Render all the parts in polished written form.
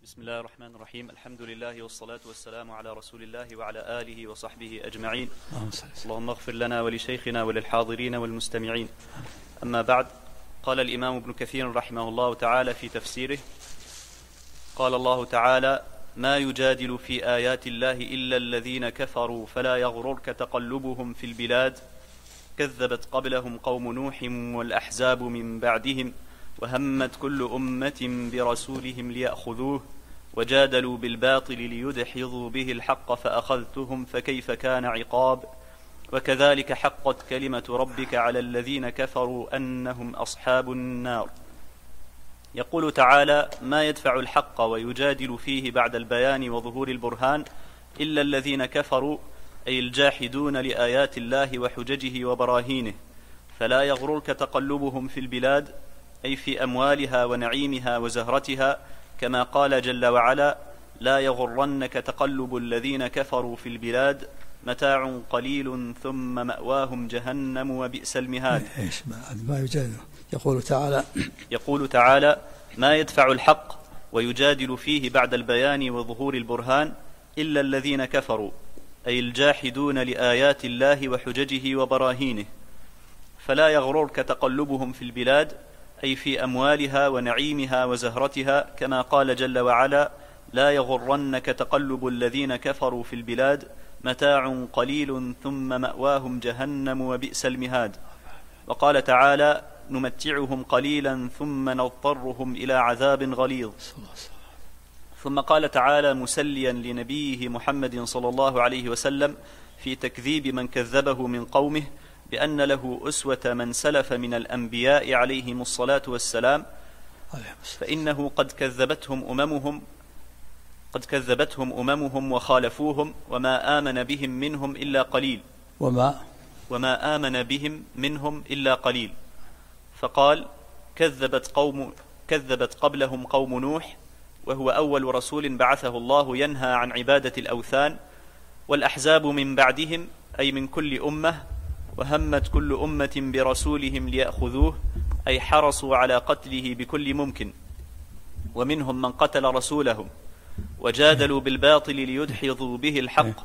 بسم الله الرحمن الرحيم. الحمد لله والصلاة والسلام على رسول الله وعلى آله وصحبه أجمعين. اللهم اغفر لنا ولشيخنا وللحاضرين والمستمعين. أما بعد، قال الإمام ابن كثير رحمه الله تعالى في تفسيره: قال الله تعالى: ما يجادل في آيات الله إلا الذين كفروا فلا يغررك تقلبهم في البلاد كذبت قبلهم قوم نوح والأحزاب من بعدهم وهمت كل أمة برسولهم ليأخذوه وجادلوا بالباطل ليدحضوا به الحق فأخذتهم فكيف كان عقاب وكذلك حقت كلمة ربك على الذين كفروا أنهم أصحاب النار. يقول تعالى: ما يدفع الحق ويجادل فيه بعد البيان وظهور البرهان إلا الذين كفروا، أي الجاحدون لآيات الله وحججه وبراهينه، فلا يغررك تقلبهم في البلاد، أي في أموالها ونعيمها وزهرتها، كما قال جل وعلا: لا يغرنك تقلب الذين كفروا في البلاد متاع قليل ثم مأواهم جهنم وبئس المهاد. ما يجادل. يقول تعالى: ما يدفع الحق ويجادل فيه بعد البيان وظهور البرهان إلا الذين كفروا، أي الجاحدون لآيات الله وحججه وبراهينه، فلا يغررك تقلبهم في البلاد، أي في أموالها ونعيمها وزهرتها، كما قال جل وعلا: لا يغرنك تقلب الذين كفروا في البلاد متاع قليل ثم مأواهم جهنم وبئس المهاد. وقال تعالى: نمتعهم قليلا ثم نضطرهم إلى عذاب غليظ. ثم قال تعالى مسليا لنبيه محمد صلى الله عليه وسلم في تكذيب من كذبه من قومه بأن له أسوة من سلف من الأنبياء عليهم الصلاة والسلام، فإنه قد كذبتهم أممهم وخالفوهم وما آمن بهم منهم إلا قليل. فقال: كذبت قبلهم قوم نوح، وهو أول رسول بعثه الله ينهى عن عبادة الأوثان، والأحزاب من بعدهم، أي من كل أمة، وهمت كل أمة برسولهم ليأخذوه، أي حرصوا على قتله بكل ممكن، ومنهم من قتل رسولهم، وجادلوا بالباطل ليدحضوا به الحق.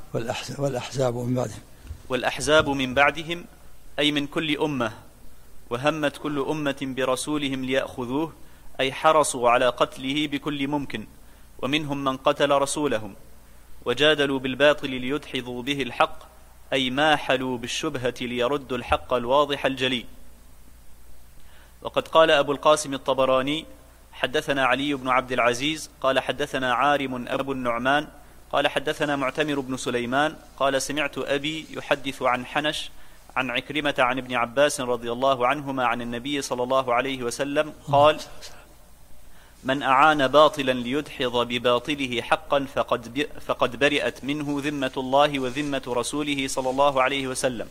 والأحزاب من بعدهم أي من كل أمة، وهمت كل أمة برسولهم ليأخذوه، أي حرصوا على قتله بكل ممكن، ومنهم من قتل رسولهم، وجادلوا بالباطل ليدحضوا به الحق، أي ماحلوا بالشبهة ليردوا الحق الواضح الجلي. وقد قال أبو القاسم الطبراني: حدثنا علي بن عبد العزيز قال حدثنا عارم أبو النعمان قال حدثنا معتمر بن سليمان قال سمعت أبي يحدث عن حنش عن عكرمة عن ابن عباس رضي الله عنهما عن النبي صلى الله عليه وسلم قال: من أعان باطلا ليدحض بباطله حقا فقد برئت منه ذمة الله وذمة رسوله صلى الله عليه وسلم.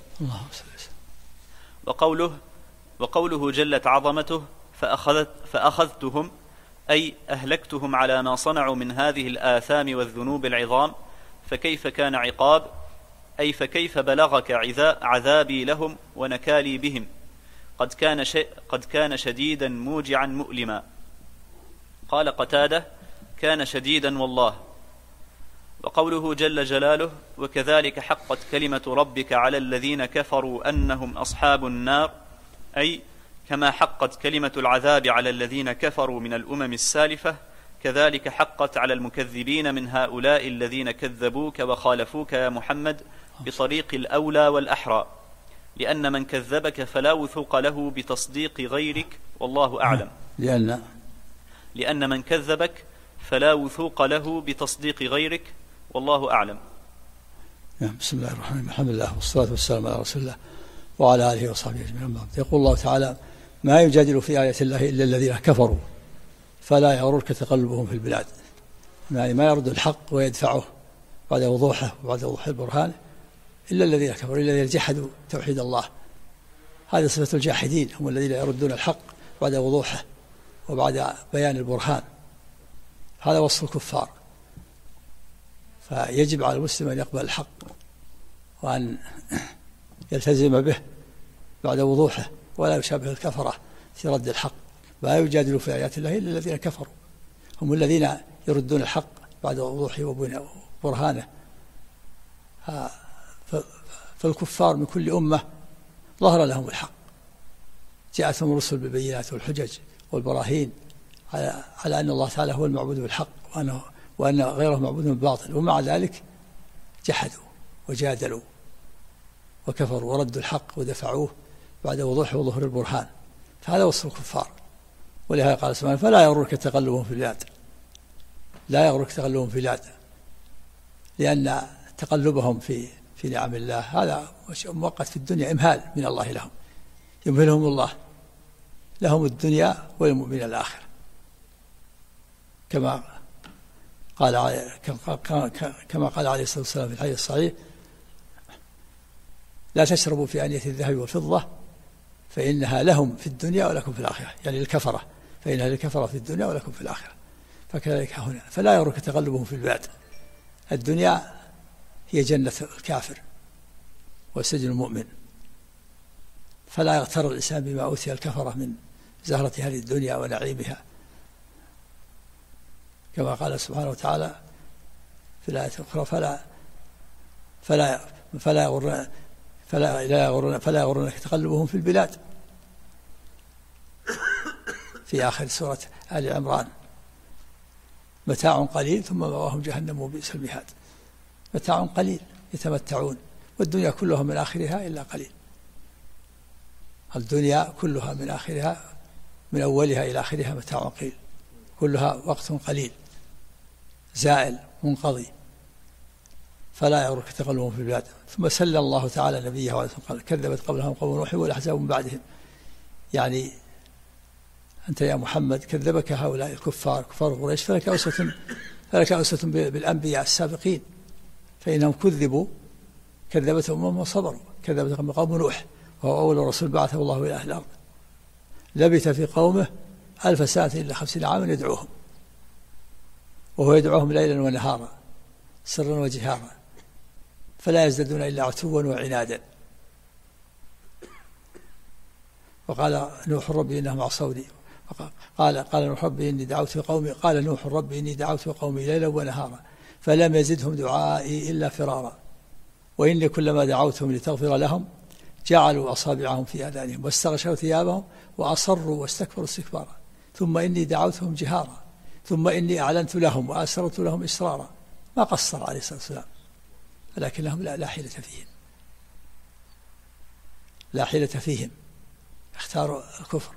وقوله جلت عظمته فأخذتهم، أي أهلكتهم على ما صنعوا من هذه الآثام والذنوب العظام، فكيف كان عقاب، أي فكيف بلغك عذابي لهم ونكالي بهم، قد كان شديدا موجعا مؤلما. قال قتادة: كان شديدا والله. وقوله جل جلاله: وكذلك حقت كلمة ربك على الذين كفروا أنهم أصحاب النار، أي كما حقت كلمة العذاب على الذين كفروا من الأمم السالفة، كذلك حقت على المكذبين من هؤلاء الذين كذبوك وخالفوك يا محمد بطريق الأولى والأحرى، لأن من كذبك فلا وثوق له بتصديق غيرك والله أعلم. لأن من كذبك فلا وثوق له بتصديق غيرك والله أعلم. بسم الله الرحمن الرحيم. الحمد لله والصلاة والسلام على رسول الله وعلى آله وصحبه أجمعين. يقول الله تعالى: ما يجادل في آيات الله إلا الذين كفروا فلا يغررك تقلبهم في البلاد، يعني ما يرد الحق ويدفعه بعد وضوحه وبعد وضوح البرهان إلا الذين كفروا، إلا الذين جحدوا توحيد الله. هذه صفة الجاحدين، هم الذين يردون الحق بعد وضوحه وبعد بيان البرهان. هذا وصف الكفار. فيجب على المسلم أن يقبل الحق وأن يلتزم به بعد وضوحه، ولا يشابه الكفرة في رد الحق. ما يجادل في آيات الله إلا الذين كفروا، هم الذين يردون الحق بعد وضوحه وبرهانه. فالكفار من كل أمة ظهر لهم الحق، جاءتهم الرسل بالبينات والحجج والبراهين على أن الله تعالى هو المعبود بالحق وأن غيره معبود بالباطل، ومع ذلك جحدوا وجادلوا وكفروا وردوا الحق ودفعوه بعد وضوحه وظهور البرهان. فهذا وصف الكفار. ولهذا قال سبحانه: فلا يغرك تقلبهم في البلاد، لا يغرك تقلبهم في البلاد، لأن تقلبهم في نعم الله هذا مؤقت في الدنيا، إمهال من الله لهم، يمهلهم الله لهم الدنيا والمؤمن الآخرة، كما قال عليه الصلاة والسلام في الحديث الصحيح: لا تشربوا في آنية الذهب والفضة فإنها لهم في الدنيا ولكم في الآخرة، يعني الكفرة، فإنها للكفرة في الدنيا ولكم في الآخرة. فكذلك هنا، فلا يغرك تقلبهم في البلاد. الدنيا هي جنة الكافر وسجن المؤمن، فلا يغتر الإنسان بما أوتي الكفرة من زهرة هذه الدنيا ونعيمها، كما قال سبحانه وتعالى في الآية الأخرى: فلا يغرنك تقلبهم في البلاد، في آخر سورة آل عمران: متاع قليل ثم مأواهم جهنم وبئس المهاد. متاع قليل يتمتعون، والدنيا كلها من آخرها إلا قليل. الدنيا كلها من آخرها، من أولها إلى آخرها متاع قليل، كلها وقت قليل زائل منقضي. فلا يغرك تقلبهم في البلاد. ثم سلم الله تعالى نبيه قال: كذبت قبلهم قوم نوح والأحزاب من بعدهم، يعني أنت يا محمد كذبك هؤلاء الكفار، كفار قريش، فلك أسوة بالأنبياء السابقين، فإنهم كذبتهم أمم وصبروا. كذبت قوم نوح وهو أول رسول بعثه الله إلى أهل الأرض، لبث في قومه 1000 سنة إلا 50 عاما يدعوهم، وهو يدعوهم ليلا ونهارا سرا وجهارا، فلا يزدادون إلا عتوا وعنادا. وقال نوح ربي إنهم عصوني، قال نوح ربي إني دعوت قومي، قال نوح ربي إني دعوت قومي ليلا ونهارا فلم يزدهم دعائي إلا فرارا، وإني كلما دعوتهم لتغفر لهم جعلوا أصابعهم في آذانهم واستغشوا ثيابهم وأصروا واستكبروا استكبارا، ثم إني دعوتهم جهارا، ثم إني أعلنت لهم وأسررت لهم إسرارا. ما قصر عليه الصلاة والسلام، ولكنهم لا حيلة فيهم، لا حيلة فيهم، اختاروا الكفر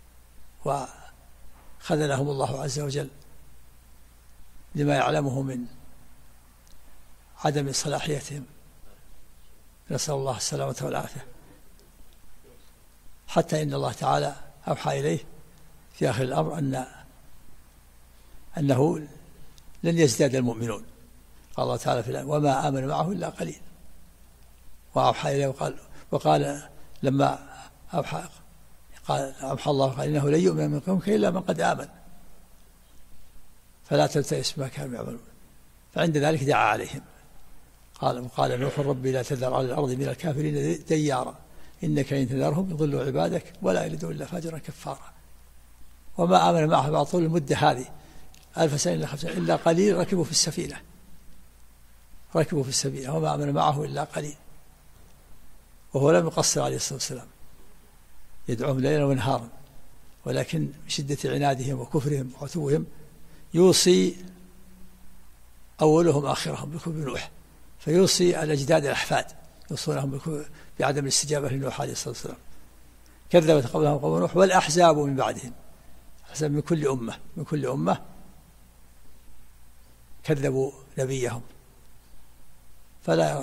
وخذلهم الله عز وجل لما يعلمه من عدم صلاحيتهم، نسأل الله السلامة والعافية. حتى إن الله تعالى أوحى إليه في آخر الأمر أنه لن يزداد المؤمنون، قال الله تعالى في الآية: وما آمن معه إلا قليل. وأوحى إليه وقال لما أوحى الله قال: إنه لن يؤمن من قومك إلا من قد آمن فلا تلتئس بما كانوا يعملون. فعند ذلك دعا عليهم، قال نوح ربي لا تذر على الأرض من الكافرين ديارا إنك إن تذرهم يضلوا عبادك ولا يلدوا إلا فاجرا كفارا. وما آمن معه بعد طول المدة هذه 1000 سنة إلا قليل ركبوا في السفينة وما آمن معه إلا قليل. وهو لم يقصر عليه الصلاة والسلام، يدعوهم ليلا ونهارا، ولكن من شدة عنادهم وكفرهم وعتوهم يوصي أولهم آخرهم بكفر نوح، فيوصي الأجداد الأحفاد يوصونهم بعدم الاستجابة لنوح عليه الصلاة والسلام. كذبت قبلهم قوم نوح والأحزاب من بعدهم، أحزاب من كل أمة كذبوا نبيهم. فلا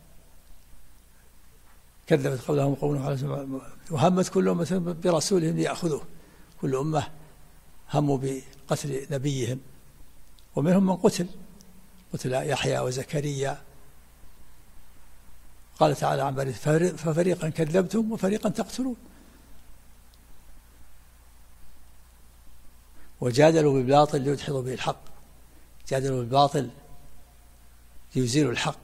كذبت قبلهم قوم نوح وهمت كل أمة برسولهم ليأخذوه، كل أمة هموا بقتل نبيهم، ومنهم من قتل يحيى وزكريا. قال تعالى عن بني ففريقا كذبتم وفريقا تقتلون. وجادلوا بالباطل ليدحضوا به الحق، جادلوا بالباطل ليزيلوا الحق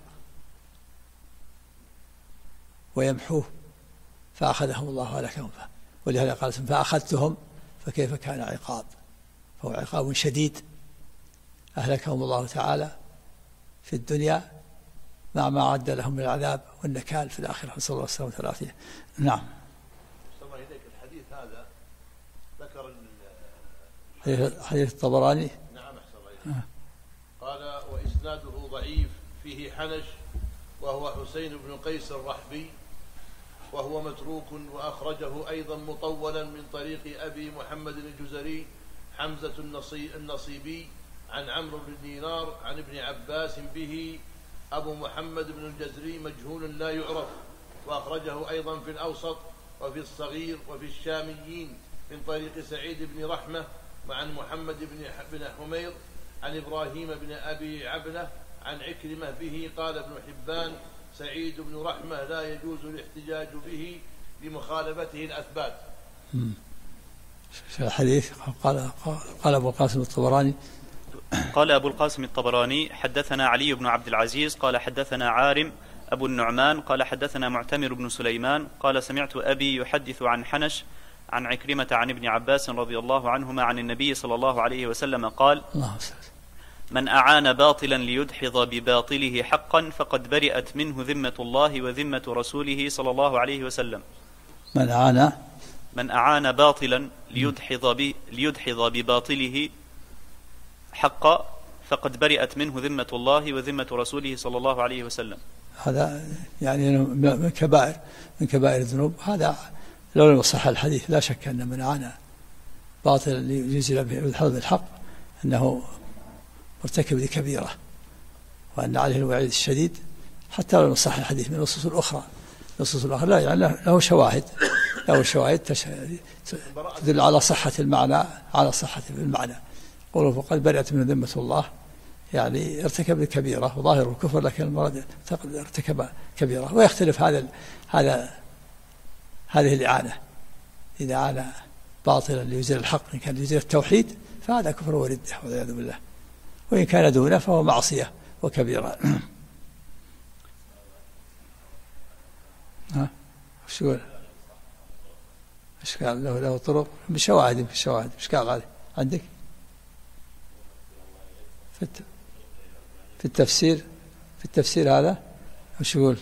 ويمحوه، فأخذهم الله ولكهم. ولهذا قال فأخذتهم فكيف كان عقاب، فهو عقاب شديد أهلكهم الله تعالى في الدنيا مع ما عد لهم من العذاب والنكال في الآخرة، نسأل الله السلامة والعافية. نعم. الحديث هذا ذكر حديث الطبراني. نعم أحسن. قال وإسناده ضعيف فيه حنش وهو حسين بن قيس الرحبي وهو متروك، وأخرجه أيضا مطولا من طريق أبي محمد الجزري حمزة النصيبي عن عمرو بن دينار عن ابن عباس به. أبو محمد بن الجزري مجهول لا يعرف، وأخرجه أيضا في الأوسط وفي الصغير وفي الشاميين من طريق سعيد بن رحمة عن محمد بن حمير عن إبراهيم بن أبي عبلة عن عكرمة به. قال ابن حبان سعيد بن رحمة لا يجوز الاحتجاج به لمخالفته الأثبات. الحديث قال أبو القاسم الطبراني قال أبو القاسم الطبراني حدثنا علي بن عبد العزيز قال حدثنا عارم أبو النعمان قال حدثنا معتمر بن سليمان قال سمعت أبي يحدث عن حنش عن عكرمة عن ابن عباس رضي الله عنهما عن النبي صلى الله عليه وسلم قال من أعان باطلا ليدحض بباطله حقا فقد برئت منه ذمة الله وذمة رسوله صلى الله عليه وسلم. من أعان باطلا ليدحض بباطله حقا فقد برئت منه ذمة الله وذمة رسوله صلى الله عليه وسلم. هذا يعني من كبائر الذنوب. هذا لو لم يصح الحديث لا شك أن من أعان باطلا ليزيل بالحظ بالحق أنه مرتكب لكبيرة، وأن عليه الوعيد الشديد حتى لو صح الحديث من النصوص الأخرى. النصوص الأخرى لا يعني له شواهد تدل على صحة المعنى، قوله فقد برئت من ذمة الله، يعني ارتكب الكبيرة وظاهر الكفر، لكن المراد ارتكب كبيرة. ويختلف هذه الإعانة، إذا أعان باطلا ليزيل الحق إن كان ليزيل التوحيد فهذا كفر وردة والعياذ بالله، وإن كان دونه فهو معصية وكبيرة. وش يقول؟ ايش قال له طرق بشواهد ايش قال عليه عندك في التفسير هذا وش يقول؟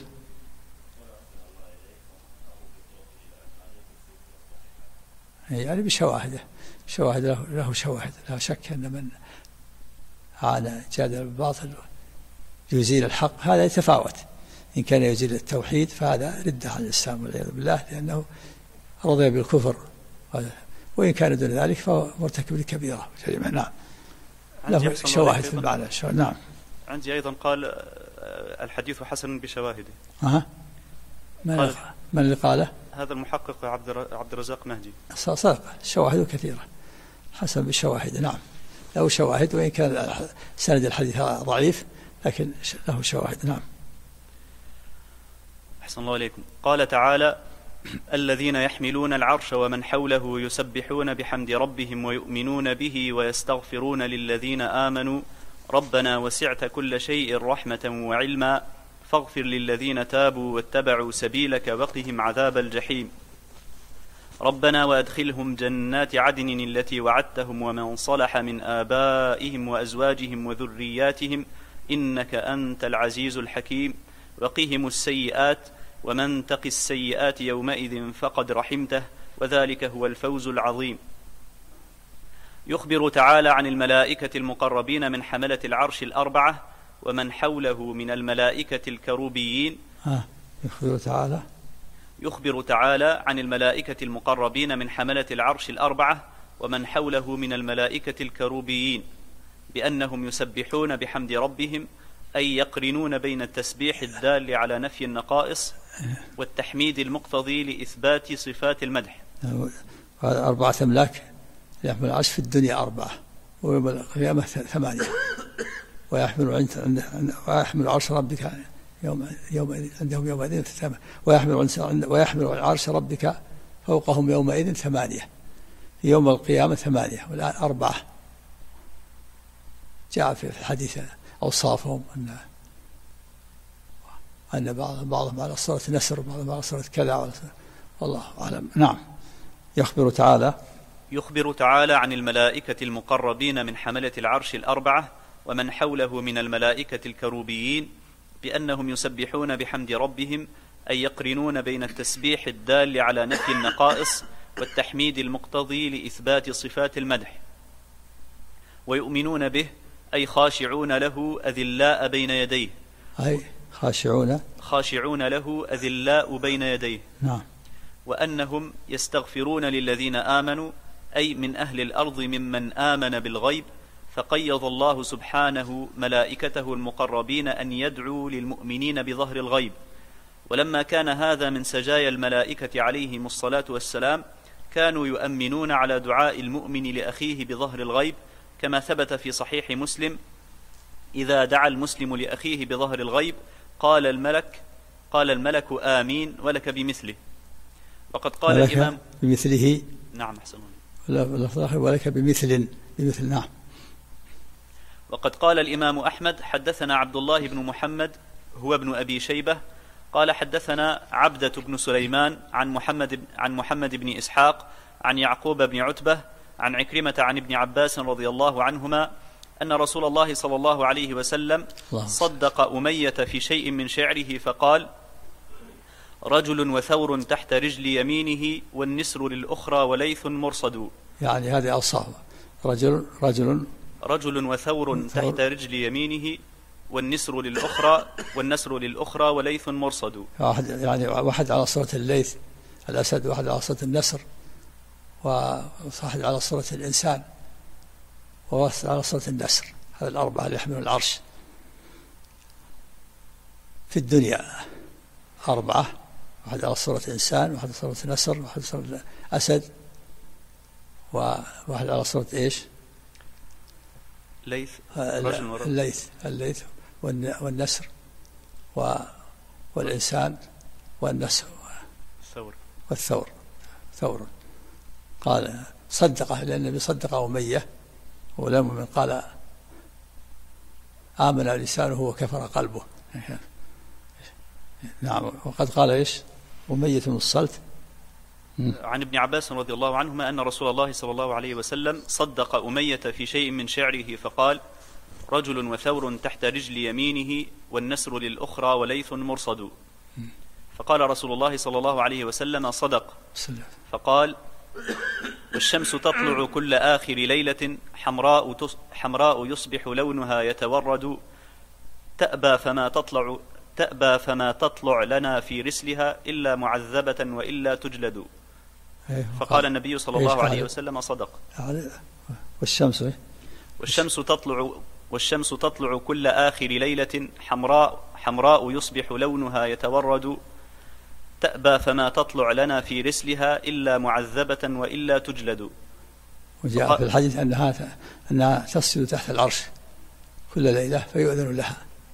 يعني بشواهد له شواهد. لا شك أن من عانى جادل بالباطل يزيل الحق هذا يتفاوت. إن كان يزيل التوحيد فهذا ردة عن الإسلام والعياذ بالله، لأنه رضي بالكفر، وإن كان دون ذلك فهو مرتكب لكبيرة. نعم له شواهد في المعنى. نعم. عندي أيضا قال الحديث حسن بشواهده. من اللي قاله؟ هذا المحقق عبد الرزاق مهدي. صدق، شواهد كثيرة حسن بالشواهد. نعم له شواهد، وإن كان سند الحديث ضعيف لكن له شواهد. نعم. أحسن الله إليكم. قال تعالى الذين يحملون العرش ومن حوله يسبحون بحمد ربهم ويؤمنون به ويستغفرون للذين آمنوا ربنا وسعت كل شيء رحمة وعلما فاغفر للذين تابوا واتبعوا سبيلك وقهم عذاب الجحيم ربنا وأدخلهم جنات عدن التي وعدتهم ومن صلح من آبائهم وأزواجهم وذرياتهم إنك أنت العزيز الحكيم وقهم السيئات ومن تق السيئات يومئذ فقد رحمته وذلك هو الفوز العظيم. يخبر تعالى عن الملائكة المقربين من حملة العرش الأربعة ومن حوله من الملائكة الكروبيين. يخبر تعالى عن الملائكة المقربين من حملة العرش الأربعة ومن حوله من الملائكة الكروبيين بأنهم يسبحون بحمد ربهم، أي يقرنون بين التسبيح الدال على نفي النقائص والتحميد المقتضي لإثبات صفات المدح. هذا 4 أملاك يحمل العرش في الدنيا 4، ويوم القيامة 8، ويحمل عرش ربك عندهم يومئذ 8، ويحمل عرش ربك فوقهم يومئذ 8، في يوم القيامة 8 والآن 4. جاء في الحديث أوصافهم أن بعضهم على صورة نسر وبعضهم على صورة كذا، والله أعلم. نعم. يخبر تعالى عن الملائكة المقربين من حملة العرش الأربعة ومن حوله من الملائكة الكروبيين بأنهم يسبحون بحمد ربهم، أي يقرنون بين التسبيح الدال على نفي النقائص والتحميد المقتضي لإثبات صفات المدح، ويؤمنون به أي خاشعون له أذلاء بين يديه، أي خاشعون له أذلاء بين يديه. نعم. وأنهم يستغفرون للذين آمنوا، أي من أهل الأرض ممن آمن بالغيب، فقيض الله سبحانه ملائكته المقربين أن يدعوا للمؤمنين بظهر الغيب. ولما كان هذا من سجايا الملائكة عليهم الصلاة والسلام، كانوا يؤمنون على دعاء المؤمن لأخيه بظهر الغيب، كما ثبت في صحيح مسلم: إذا دعا المسلم لأخيه بظهر الغيب قال الملك آمين ولك بمثله. وقد قال الإمام بمثله. نعم أحسن. ولك بمثل. نعم. وقد قال الإمام أحمد: حدثنا عبد الله بن محمد هو ابن أبي شيبة قال حدثنا عبدة بن سليمان عن محمد بن إسحاق عن يعقوب بن عتبة عن عكرمة عن ابن عباس رضي الله عنهما أن رسول الله صلى الله عليه وسلم صدق أمية في شيء من شعره فقال: رجل وثور تحت رجل يمينه والنسر للأخرى وليث مرصد. يعني هذه أوصاف: رجل وثور تحت رجل يمينه والنسر للأخرى وليث مرصد. واحد على صورة الليث الأسد، واحد على صورة النسر، وواحد على صورة الإنسان، وواحد على صورة النسر. هذا الأربعة اللي يحملون العرش في الدنيا، أربعة: واحد على صورة إنسان، واحد على صورة نسر، واحد على صورة أسد، وواحد على صورة إيش؟ ليث. الليث والنسر والإنسان والنسر والثور. ثور. قال صدقه، لأن النبي صدق أمية، ولم من قال آمن لسانه وكفر قلبه. نعم. وقد قال إيش؟ أمية بن الصلت عن ابن عباس رضي الله عنهما أن رسول الله صلى الله عليه وسلم صدق أمية في شيء من شعره فقال: رجل وثور تحت رجل يمينه والنسر للأخرى وليث مرصد. فقال رسول الله صلى الله عليه وسلم: صدق. فقال: والشمس تطلع كل آخر ليلة حمراء يصبح لونها يتورد، تأبى فما تطلع لنا في رسلها إلا معذبة وإلا تجلد. فقال النبي صلى الله عليه وسلم: صدق. والشمس تطلع كل آخر ليلة حمراء يصبح لونها يتورد، تأبى فما تطلع لنا في رسلها إلا معذبة وإلا تجلد. وجاء في الحديث أنها تسجد تحت العرش كل ليلة فيؤذن لها،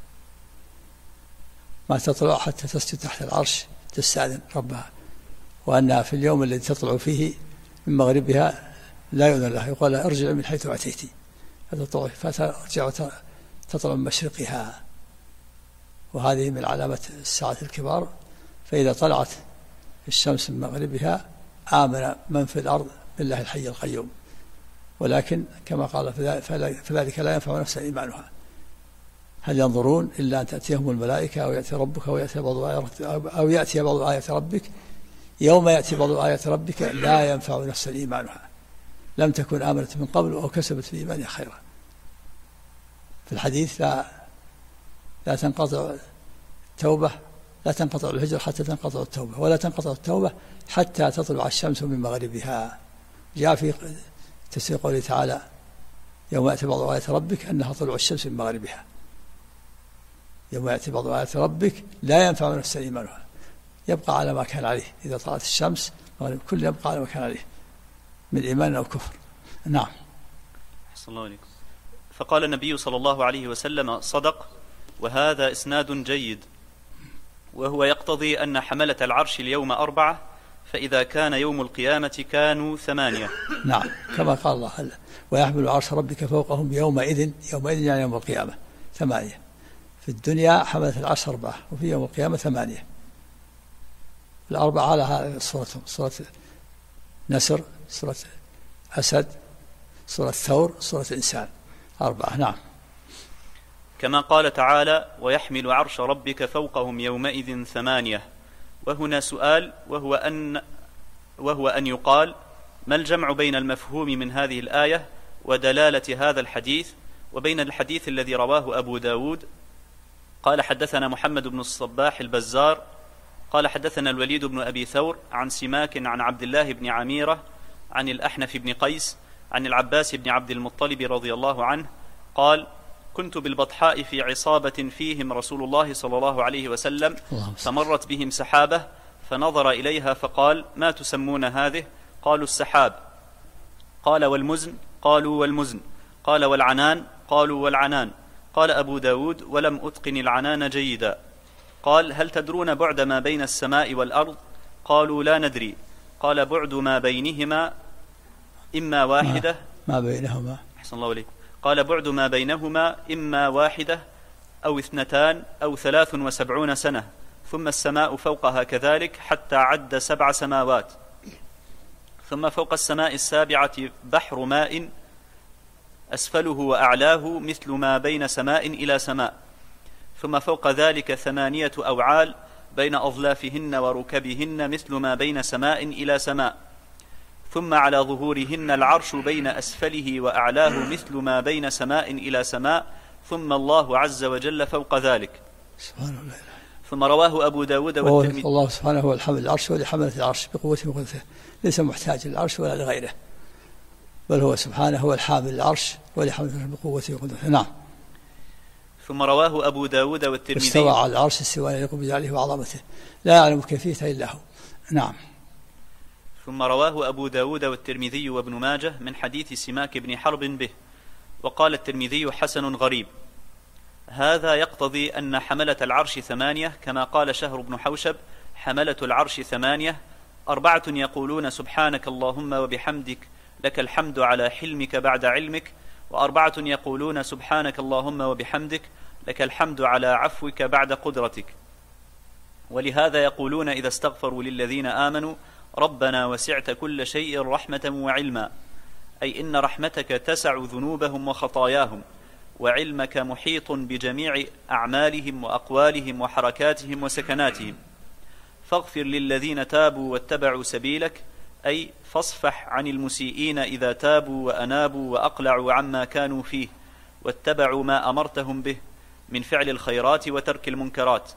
ما تطلع حتى تسجد تحت العرش تستأذن ربها، وأنها في اليوم الذي تطلع فيه من مغربها لا يؤذن لها، يقول لها: ارجع من حيث أتيت، فترجع تطلع من مشرقها. وهذه من علامة الساعة الكبار، فإذا طلعت الشمس من مغربها آمن من في الأرض بالله الحي القيوم. ولكن كما قال: فذلك لا ينفع نفسا إيمانها. هل ينظرون إلا أن تأتيهم الملائكة أو يأتي ربك أو يأتي بعض آيات ربك؟ يوم يأتي بعض آيات ربك لا ينفع نفسا إيمانها لم تكن آمنت من قبل أو كسبت في إيمانها خيرا. في الحديث: لا تنقطع التوبة، لا تنقطع الهجرة حتى تنقطع التوبة، ولا تنقطع التوبة حتى تطلع الشمس من مغربها. جاء في تفسير قوله تعالى: يوم يأتي بعض آيات ربك أنها طلوع الشمس من مغربها. يوم يأتي بعض آيات ربك لا ينفع نفسا إيمانها، يبقى على ما كان عليه. إذا طلعت الشمس كل يبقى على ما كان عليه من إيمان أو كفر. نعم. أحسن الله عليكم. فقال النبي صلى الله عليه وسلم: صدق. وهذا إسناد جيد، وهو يقتضي أن حملة العرش اليوم 4، فإذا كان يوم القيامة كانوا 8. نعم، كما قال الله: ويحمل عرش ربك فوقهم يومئذ يعني يوم القيامة 8. في الدنيا حملة العرش 4، وفي يوم القيامة 8. الأربعة على هذه صورتهم: صورة نسر، صورة أسد، صورة ثور، صورة إنسان. 4. نعم. كما قال تعالى: ويحمل عرش ربك فوقهم يومئذ 8. وهنا سؤال، وهو أن يقال: ما الجمع بين المفهوم من هذه الآية ودلالة هذا الحديث وبين الحديث الذي رواه أبو داود؟ قال: حدثنا محمد بن الصباح البزار قال: حدثنا الوليد بن أبي ثور عن سماك عن عبد الله بن عميرة عن الأحنف بن قيس عن العباس بن عبد المطلب رضي الله عنه قال: كنت بالبطحاء في عصابة فيهم رسول الله صلى الله عليه وسلم، فمرت بهم سحابة، فنظر إليها فقال: ما تسمون هذه؟ قالوا: السحاب. قال: والمزن؟ قالوا: والمزن. قال: والعنان؟ قالوا: والعنان. قال أبو داود: ولم أتقن العنان جيدا. قال: هل تدرون بعد ما بين السماء والأرض؟ قالوا: لا ندري. قال: بعد ما بينهما إما واحدة ما بينهما أحسن الله عليك. قال: بعد ما بينهما إما واحدة أو 2 أو 73 سنة، ثم السماء فوقها كذلك حتى عد 7 سماوات، ثم فوق السماء السابعة بحر ماء أسفله وأعلاه مثل ما بين سماء إلى سماء، ثم فوق ذلك 8 أوعال بين أظلافهن وركبهن مثل ما بين سماء إلى سماء، ثم على ظهورهن العرش بين أسفله وأعلاه مثل ما بين سماء إلى سماء، ثم الله عز وجل فوق ذلك. سبحان الله. ثم رواه أبو داود والترمذي. الله سبحانه هو الحمل العرش ولحملة العرش بقوته وقدرته، ليس محتاج للعرش ولا لغيره، بل هو سبحانه هو الحامل العرش ولحملة بقوته وقدرته. نعم. ثم رواه أبو داود والترمذي. استوى على العرش استواء يليق بجلاله وعظمته، لا يعلم كيفيته إلا هو. نعم. ثم رواه أبو داود والترمذي وابن ماجه من حديث سماك بن حرب به، وقال الترمذي: حسن غريب. هذا يقتضي أن حملة العرش 8، كما قال شهر بن حوشب: حملة العرش 8، 4 يقولون سبحانك اللهم وبحمدك لك الحمد على حلمك بعد علمك، و4 يقولون سبحانك اللهم وبحمدك لك الحمد على عفوك بعد قدرتك. ولهذا يقولون إذا استغفروا للذين آمنوا: ربنا وسعت كل شيء رحمة وعلما، أي إن رحمتك تسع ذنوبهم وخطاياهم، وعلمك محيط بجميع أعمالهم وأقوالهم وحركاتهم وسكناتهم، فاغفر للذين تابوا واتبعوا سبيلك، أي فاصفح عن المسيئين إذا تابوا وأنابوا وأقلعوا عما كانوا فيه واتبعوا ما أمرتهم به من فعل الخيرات وترك المنكرات،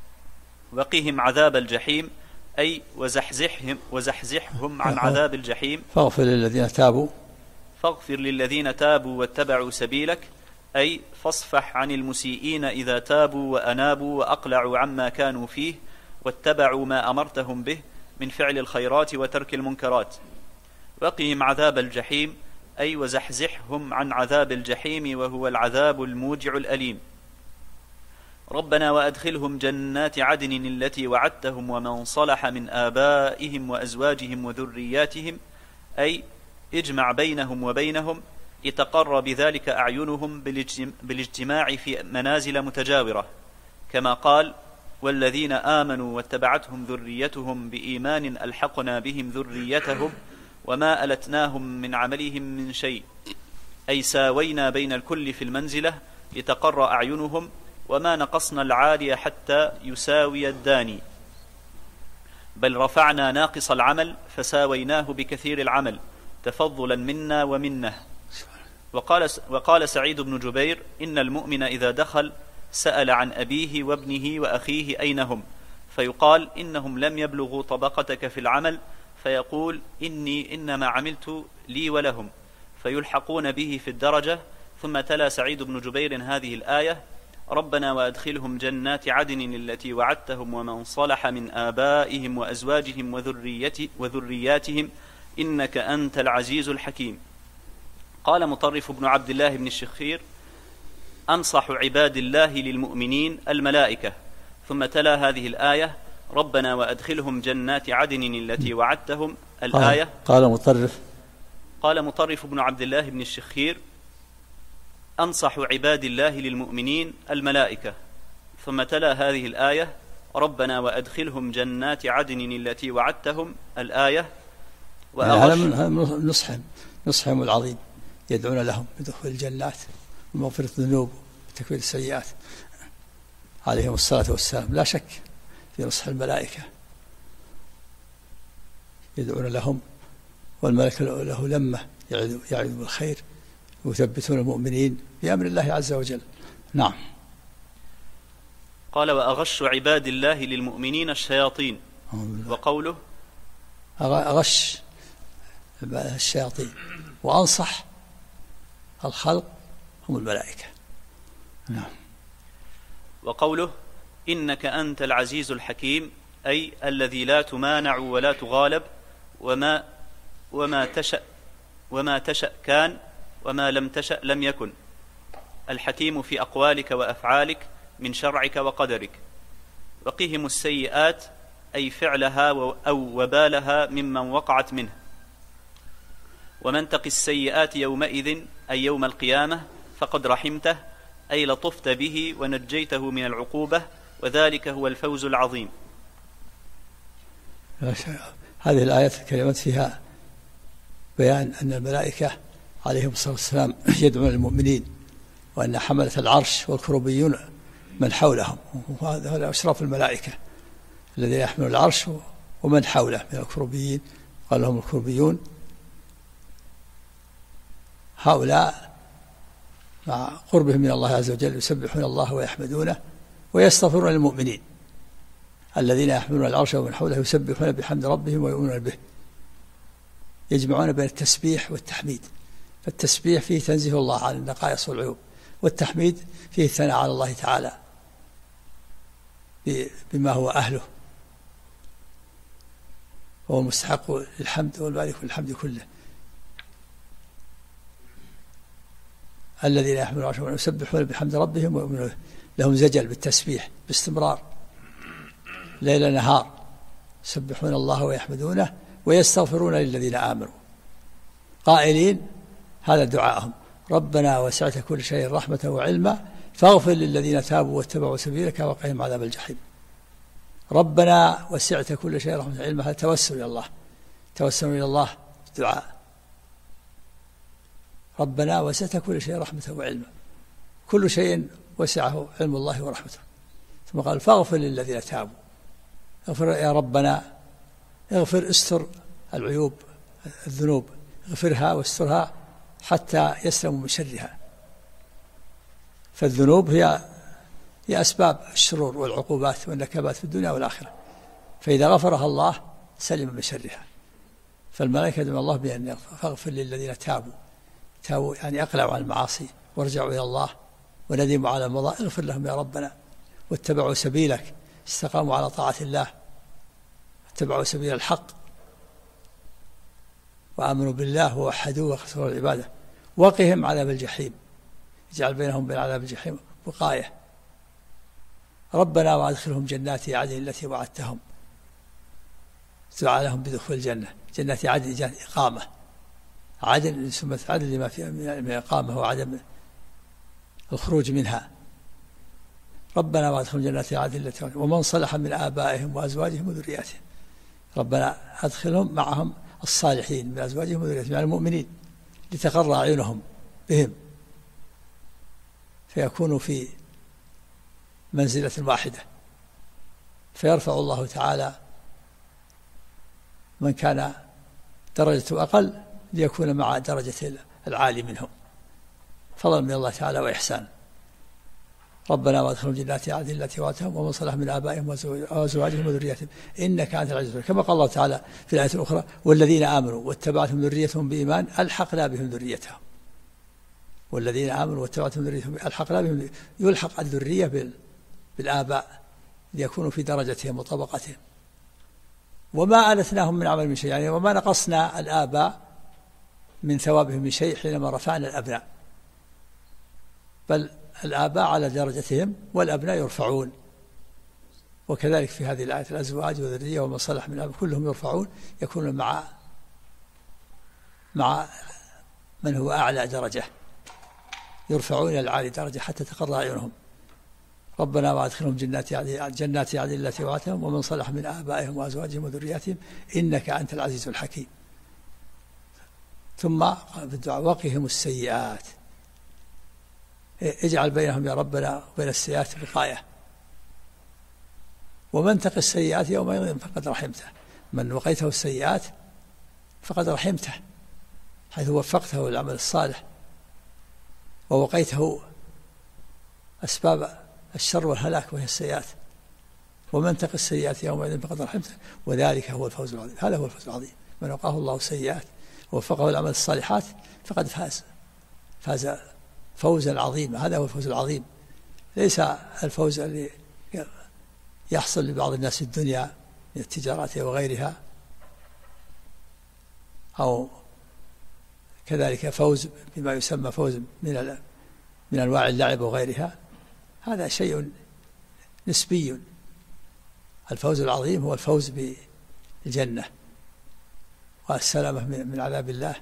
وقهم عذاب الجحيم، أي وزحزحهم عن عذاب الجحيم. فاغفر للذين تابوا واتبعوا سبيلك، أي فاصفح عن المسيئين إذا تابوا وأنابوا وأقلعوا عما كانوا فيه واتبعوا ما أمرتهم به من فعل الخيرات وترك المنكرات، وقهم عذاب الجحيم، أي وزحزحهم عن عذاب الجحيم وهو العذاب الموجع الأليم. ربنا وأدخلهم جنات عدن التي وعدتهم ومن صلح من آبائهم وأزواجهم وذرياتهم، أي اجمع بينهم وبينهم لتقر بذلك أعينهم بالاجتماع في منازل متجاورة، كما قال: والذين آمنوا واتبعتهم ذريتهم بإيمان ألحقنا بهم ذريتهم وما ألتناهم من عملهم من شيء، أي ساوينا بين الكل في المنزلة لتقر أعينهم، وما نقصنا العالي حتى يساوي الداني، بل رفعنا ناقص العمل فساويناه بكثير العمل تفضلا منا ومنه. وقال سعيد بن جبير: إن المؤمن إذا دخل سأل عن أبيه وابنه وأخيه أين هم، فيقال: إنهم لم يبلغوا طبقتك في العمل، فيقول: إني إنما عملت لي ولهم، فيلحقون به في الدرجة. ثم تلا سعيد بن جبير هذه الآية: ربنا وأدخلهم جنات عدن التي وعدتهم ومن صلح من آبائهم وأزواجهم وذرياتهم إنك أنت العزيز الحكيم. قال مطرف بن عبد الله بن الشخير: أنصح عباد الله للمؤمنين الملائكة. ثم تلا هذه الآية: ربنا وأدخلهم جنات عدن التي وعدتهم. الآية. قال مطرف بن عبد الله بن الشخير: أنصح عباد الله للمؤمنين الملائكة. ثم تلا هذه الآية: ربنا وأدخلهم جنات عدن التي وعدتهم. الآية. نصحهم العظيم، يدعون لهم بدخول الجنات ومغفرة الذنوب وتكفير السيئات عليهم الصلاة والسلام. لا شك في نصح الملائكة، يدعون لهم، والملك له لمة يعد بالخير، ويثبتون المؤمنين بأمر الله عز وجل. نعم. قال: وأغش عباد الله للمؤمنين الشياطين. وقوله: أغش الشياطين وأنصح الخلق هم الملائكة. نعم. وقوله: إنك أنت العزيز الحكيم، أي الذي لا تمانع ولا تغالب، وما تشأ كان، وما لم تشأ لم يكن، الحكيم في أقوالك وأفعالك من شرعك وقدرك. وقهم السيئات، أي فعلها أو وبالها ممن وقعت منه. ومن تق السيئات يومئذ، أي يوم القيامة، فقد رحمته، أي لطفت به ونجيته من العقوبة، وذلك هو الفوز العظيم. هذه الآيات الكريمات فيها بيان أن الملائكة عليهم الصلاة والسلام يدعون المؤمنين، وأن حملة العرش والكروبيون من حولهم، وهذا أشراف الملائكة الذين يحملون العرش ومن حوله من الكروبيين. قال لهم الكروبيون هؤلاء مع قربهم من الله عز وجل يسبحون الله ويحمدونه ويستغفرون للمؤمنين الذين يحملون العرش ومن حوله يسبحون بحمد ربهم ويؤمنون به، يجمعون بين التسبيح والتحميد. فالتسبيح فيه تنزيه الله عن النقائص والعيوب، والتحميد فيه الثناء على الله تعالى بما هو أهله، وهو المستحق للحمد والمالك للحمد كله. الذين يحملون العرش ويسبحون بحمد ربهم ويؤمنون به، لهم زجل بالتسبيح باستمرار ليل نهار، يسبحون الله ويحمدونه ويستغفرون للذين آمنوا، قائلين هذا دعاءهم: ربنا وسعت كل شيء رحمة وعلما فاغفر للذين تابوا واتبعوا سبيلك وقهم عذاب الجحيم. ربنا وسعت كل شيء رحمة وعلما، هذا توسل إلى الله، توسل إلى الله بالدعاء. ربنا وسعت كل شيء رحمة وعلما، كل شيء وسعه علم الله ورحمته. ثم قال: فاغفر للذين تابوا، اغفر يا ربنا، اغفر، استر العيوب الذنوب، اغفرها واسترها حتى يسلموا من شرها. فالذنوب هي أسباب الشرور والعقوبات والنكبات في الدنيا والآخرة، فإذا غفرها الله سلم من شرها. فالملائكة يدعون الله بأن يغفر، فاغفر للذين تابوا يعني أقلعوا عن المعاصي ورجعوا إلى الله وندموا على المضى، اغفر لهم يا ربنا، واتبعوا سبيلك، استقاموا على طاعة الله، اتبعوا سبيل الحق، وآمنوا بالله ووحدوه وخسروا العبادة، وقهم عذاب الجحيم، اجعل بينهم وبين عذاب الجحيم وقاية. ربنا وادخلهم جنات عدن التي وعدتهم، دعا لهم بدخول الجنة، جنات عدن جنة إقامة، عدن سمت عدن لما فيها من إقامة وعدم الخروج منها. ربنا وادخلهم جنات عدن التي وعدتهم ومن صلح من آبائهم وأزواجهم وذرياتهم، ربنا أدخلهم معهم الصالحين من أزواجهم وذرياتهم يعني المؤمنين، لتقر أعينهم بهم فيكونوا في منزلة واحدة، فيرفع الله تعالى من كان درجته أقل ليكون مع درجة العالي منهم، فضلا من الله تعالى وإحسان. ربنا وادخلهم جنات عدن التي وعدتهم ومن صلح من آبائهم وأزواجهم وذرياتهم إنك أنت العزيز الحكيم. كما قال الله تعالى في الآية الأخرى: والذين آمنوا واتبعتهم ذريتهم بإيمان ألحقنا بهم ذريتهم. والذين آمنوا واتبعتهم ذريتهم ألحقنا بهم، يلحق الذرية بالآباء ليكونوا في درجتهم وطبقتهم. وما ألتناهم من عمل من شيء، يعني وما نقصنا الآباء من ثوابهم من شيء حينما رفعنا الأبناء، بل الآباء على درجتهم والأبناء يرفعون. وكذلك في هذه الآية الأزواج والذرية ومن صلح من الآباء كلهم يرفعون، يكونون مع من هو أعلى درجة، يرفعون إلى العالي درجة حتى تقر أعينهم. ربنا وادخلهم جنات عدن التي وعدتهم ومن صلح من آبائهم وأزواجهم وذرياتهم إنك أنت العزيز الحكيم. ثم قال في الدعاء: وقهم السيئات، اجعل بينهم يا ربنا وبين السيئات وقاية، ومن تق السيئات يومئذ فقد رحمته، من وقيته السيئات فقد رحمته، حيث وفقته للعمل الصالح ووقيته أسباب الشر والهلاك وهي السيئات. ومن تق السيئات يومئذ فقد رحمته وذلك هو الفوز العظيم. هذا هو الفوز العظيم، من وقاه الله السيئات ووفقه للعمل الصالحات فقد فاز فوزا عظيما. هذا هو الفوز العظيم، ليس الفوز اللي يحصل لبعض الناس في الدنيا من التجارات وغيرها، أو كذلك فوز بما يسمى فوز من أنواع اللعب وغيرها. هذا شيء نسبي. الفوز العظيم هو الفوز بالجنة والسلامة من عذاب الله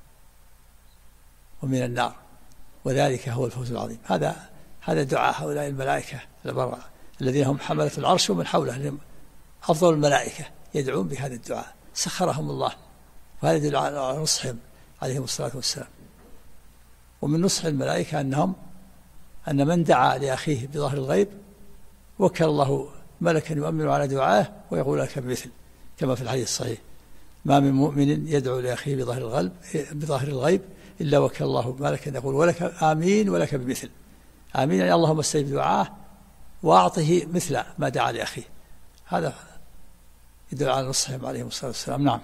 ومن النار، وذلك هو الفوز العظيم. هذا دعاء هؤلاء الملائكة البراء الذين هم حملة العرش ومن حوله، أفضل الملائكة يدعون بهذا الدعاء، سخرهم الله، وهذا يدل على نصحهم عليهم الصلاة والسلام. ومن نصح الملائكة أن من دعا لأخيه بظهر الغيب وكل الله ملكا يؤمن على دعائه ويقول لك بمثل، كما في الحديث الصحيح: ما من مؤمن يدعو لأخيه بظهر الغيب إلا وكل الله ملكا يقول ولك آمين ولك بمثل. آمين يعني اللهم استجب دعاه وأعطه مثل ما دعا لأخيه. هذا يدل على نصحهم عليهم الصلاة والسلام. نعم.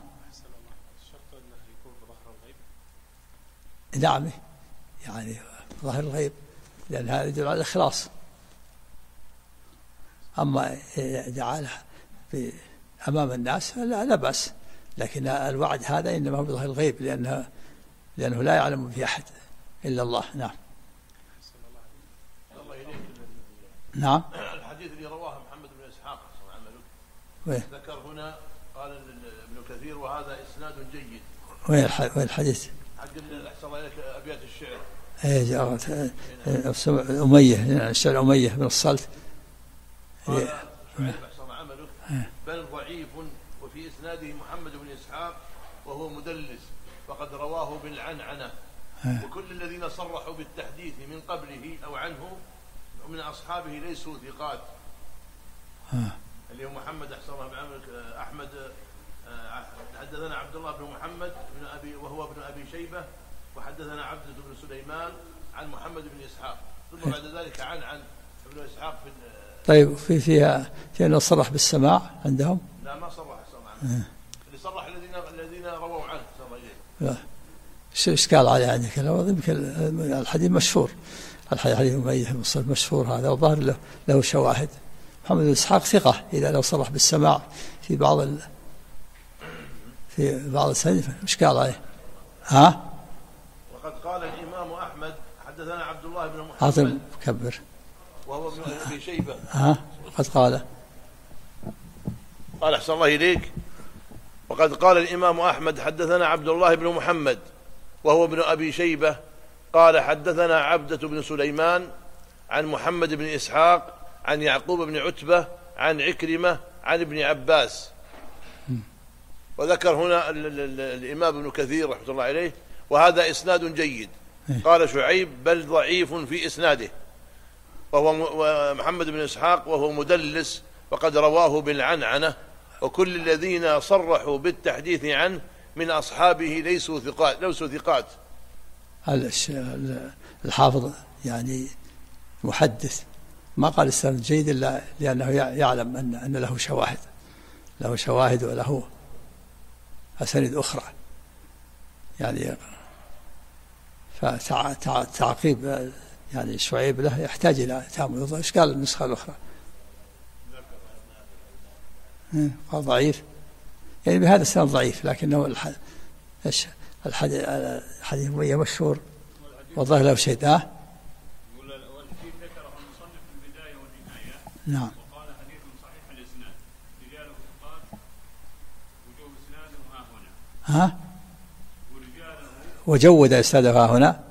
نعم، يعني ظاهر الغيب، لأن هذا يدل على الإخلاص. أما دعا له أمام الناس لا بأس، لكن الوعد هذا إنما هو بظاهر الغيب، لأنه لا يعلم به أحد إلا الله. نعم. نعم. الحديث اللي رواه محمد بن إسحاق عمله ذكر هنا، قال ابن كثير: وهذا إسناد جيد. وين الحديث؟ حق أحسن لك أبيات الشعر. أمية، الشعر أمية بن الصلت. قال شعيب أحسن عمله: بل ضعيف، وفي إسناده محمد بن إسحاق وهو مدلس، فقد رواه بالعنعنة، وكل الذين صرحوا بالتحديث من قبله أو عنه من أصحابه ليسوا ثقات. اللي هو محمد أحسن أحمد حدثنا عبد الله بن محمد بن أبي وهو ابن أبي شيبة، وحدثنا عبدة بن سليمان عن محمد بن إسحاق، ثم بعد ذلك عن ابن إسحاق في. طيب فيها أنه صرح بالسماع عندهم؟ لا، ما صرح السماع. اللي صرح الذين رووا عنه لا. شو إشكال عليه عندك؟ يمكن الحديث مشهور، الحديث مشهور هذا، وظاهر له شواهد. محمد بن إسحاق ثقة إذا لو صرح بالسماع في بعض السند إشكال عليه. وقد قال الإمام أحمد حدثنا عبد الله بن محمد عاطم كبر وهو ابن أبي شيبة. وقد قال أحسن الله إليك: وقد قال الإمام أحمد حدثنا عبد الله بن محمد وهو ابن أبي شيبة قال حدثنا عبدة بن سليمان عن محمد بن إسحاق عن يعقوب بن عتبة عن عكرمة عن ابن عباس. وذكر هنا الإمام ابن كثير رحمة الله عليه: وهذا إسناد جيد. قال شعيب: بل ضعيف في إسناده، وهو محمد بن إسحاق وهو مدلس، وقد رواه بالعنعنة، وكل الذين صرحوا بالتحديث عنه من أصحابه ليسوا ثقات. الحافظ يعني محدث ما قال إسناد جيد إلا لأنه يعلم أن له شواهد وله أسانيد أخرى، يعني فتعقيب يعني شعيب له يحتاج إلى تأمل. إيش قال النسخة الأخرى؟ قال ضعيف، يعني بهذا السند ضعيف، لكنه الحديث مشهور وظهر له شيء. ذكره المصنف في البداية والنهاية. نعم. وقال حديث صحيح الإسناد، رجاله ثقات، وجوب إسناده ها هنا. ورجاله وجود إسناده ها هنا.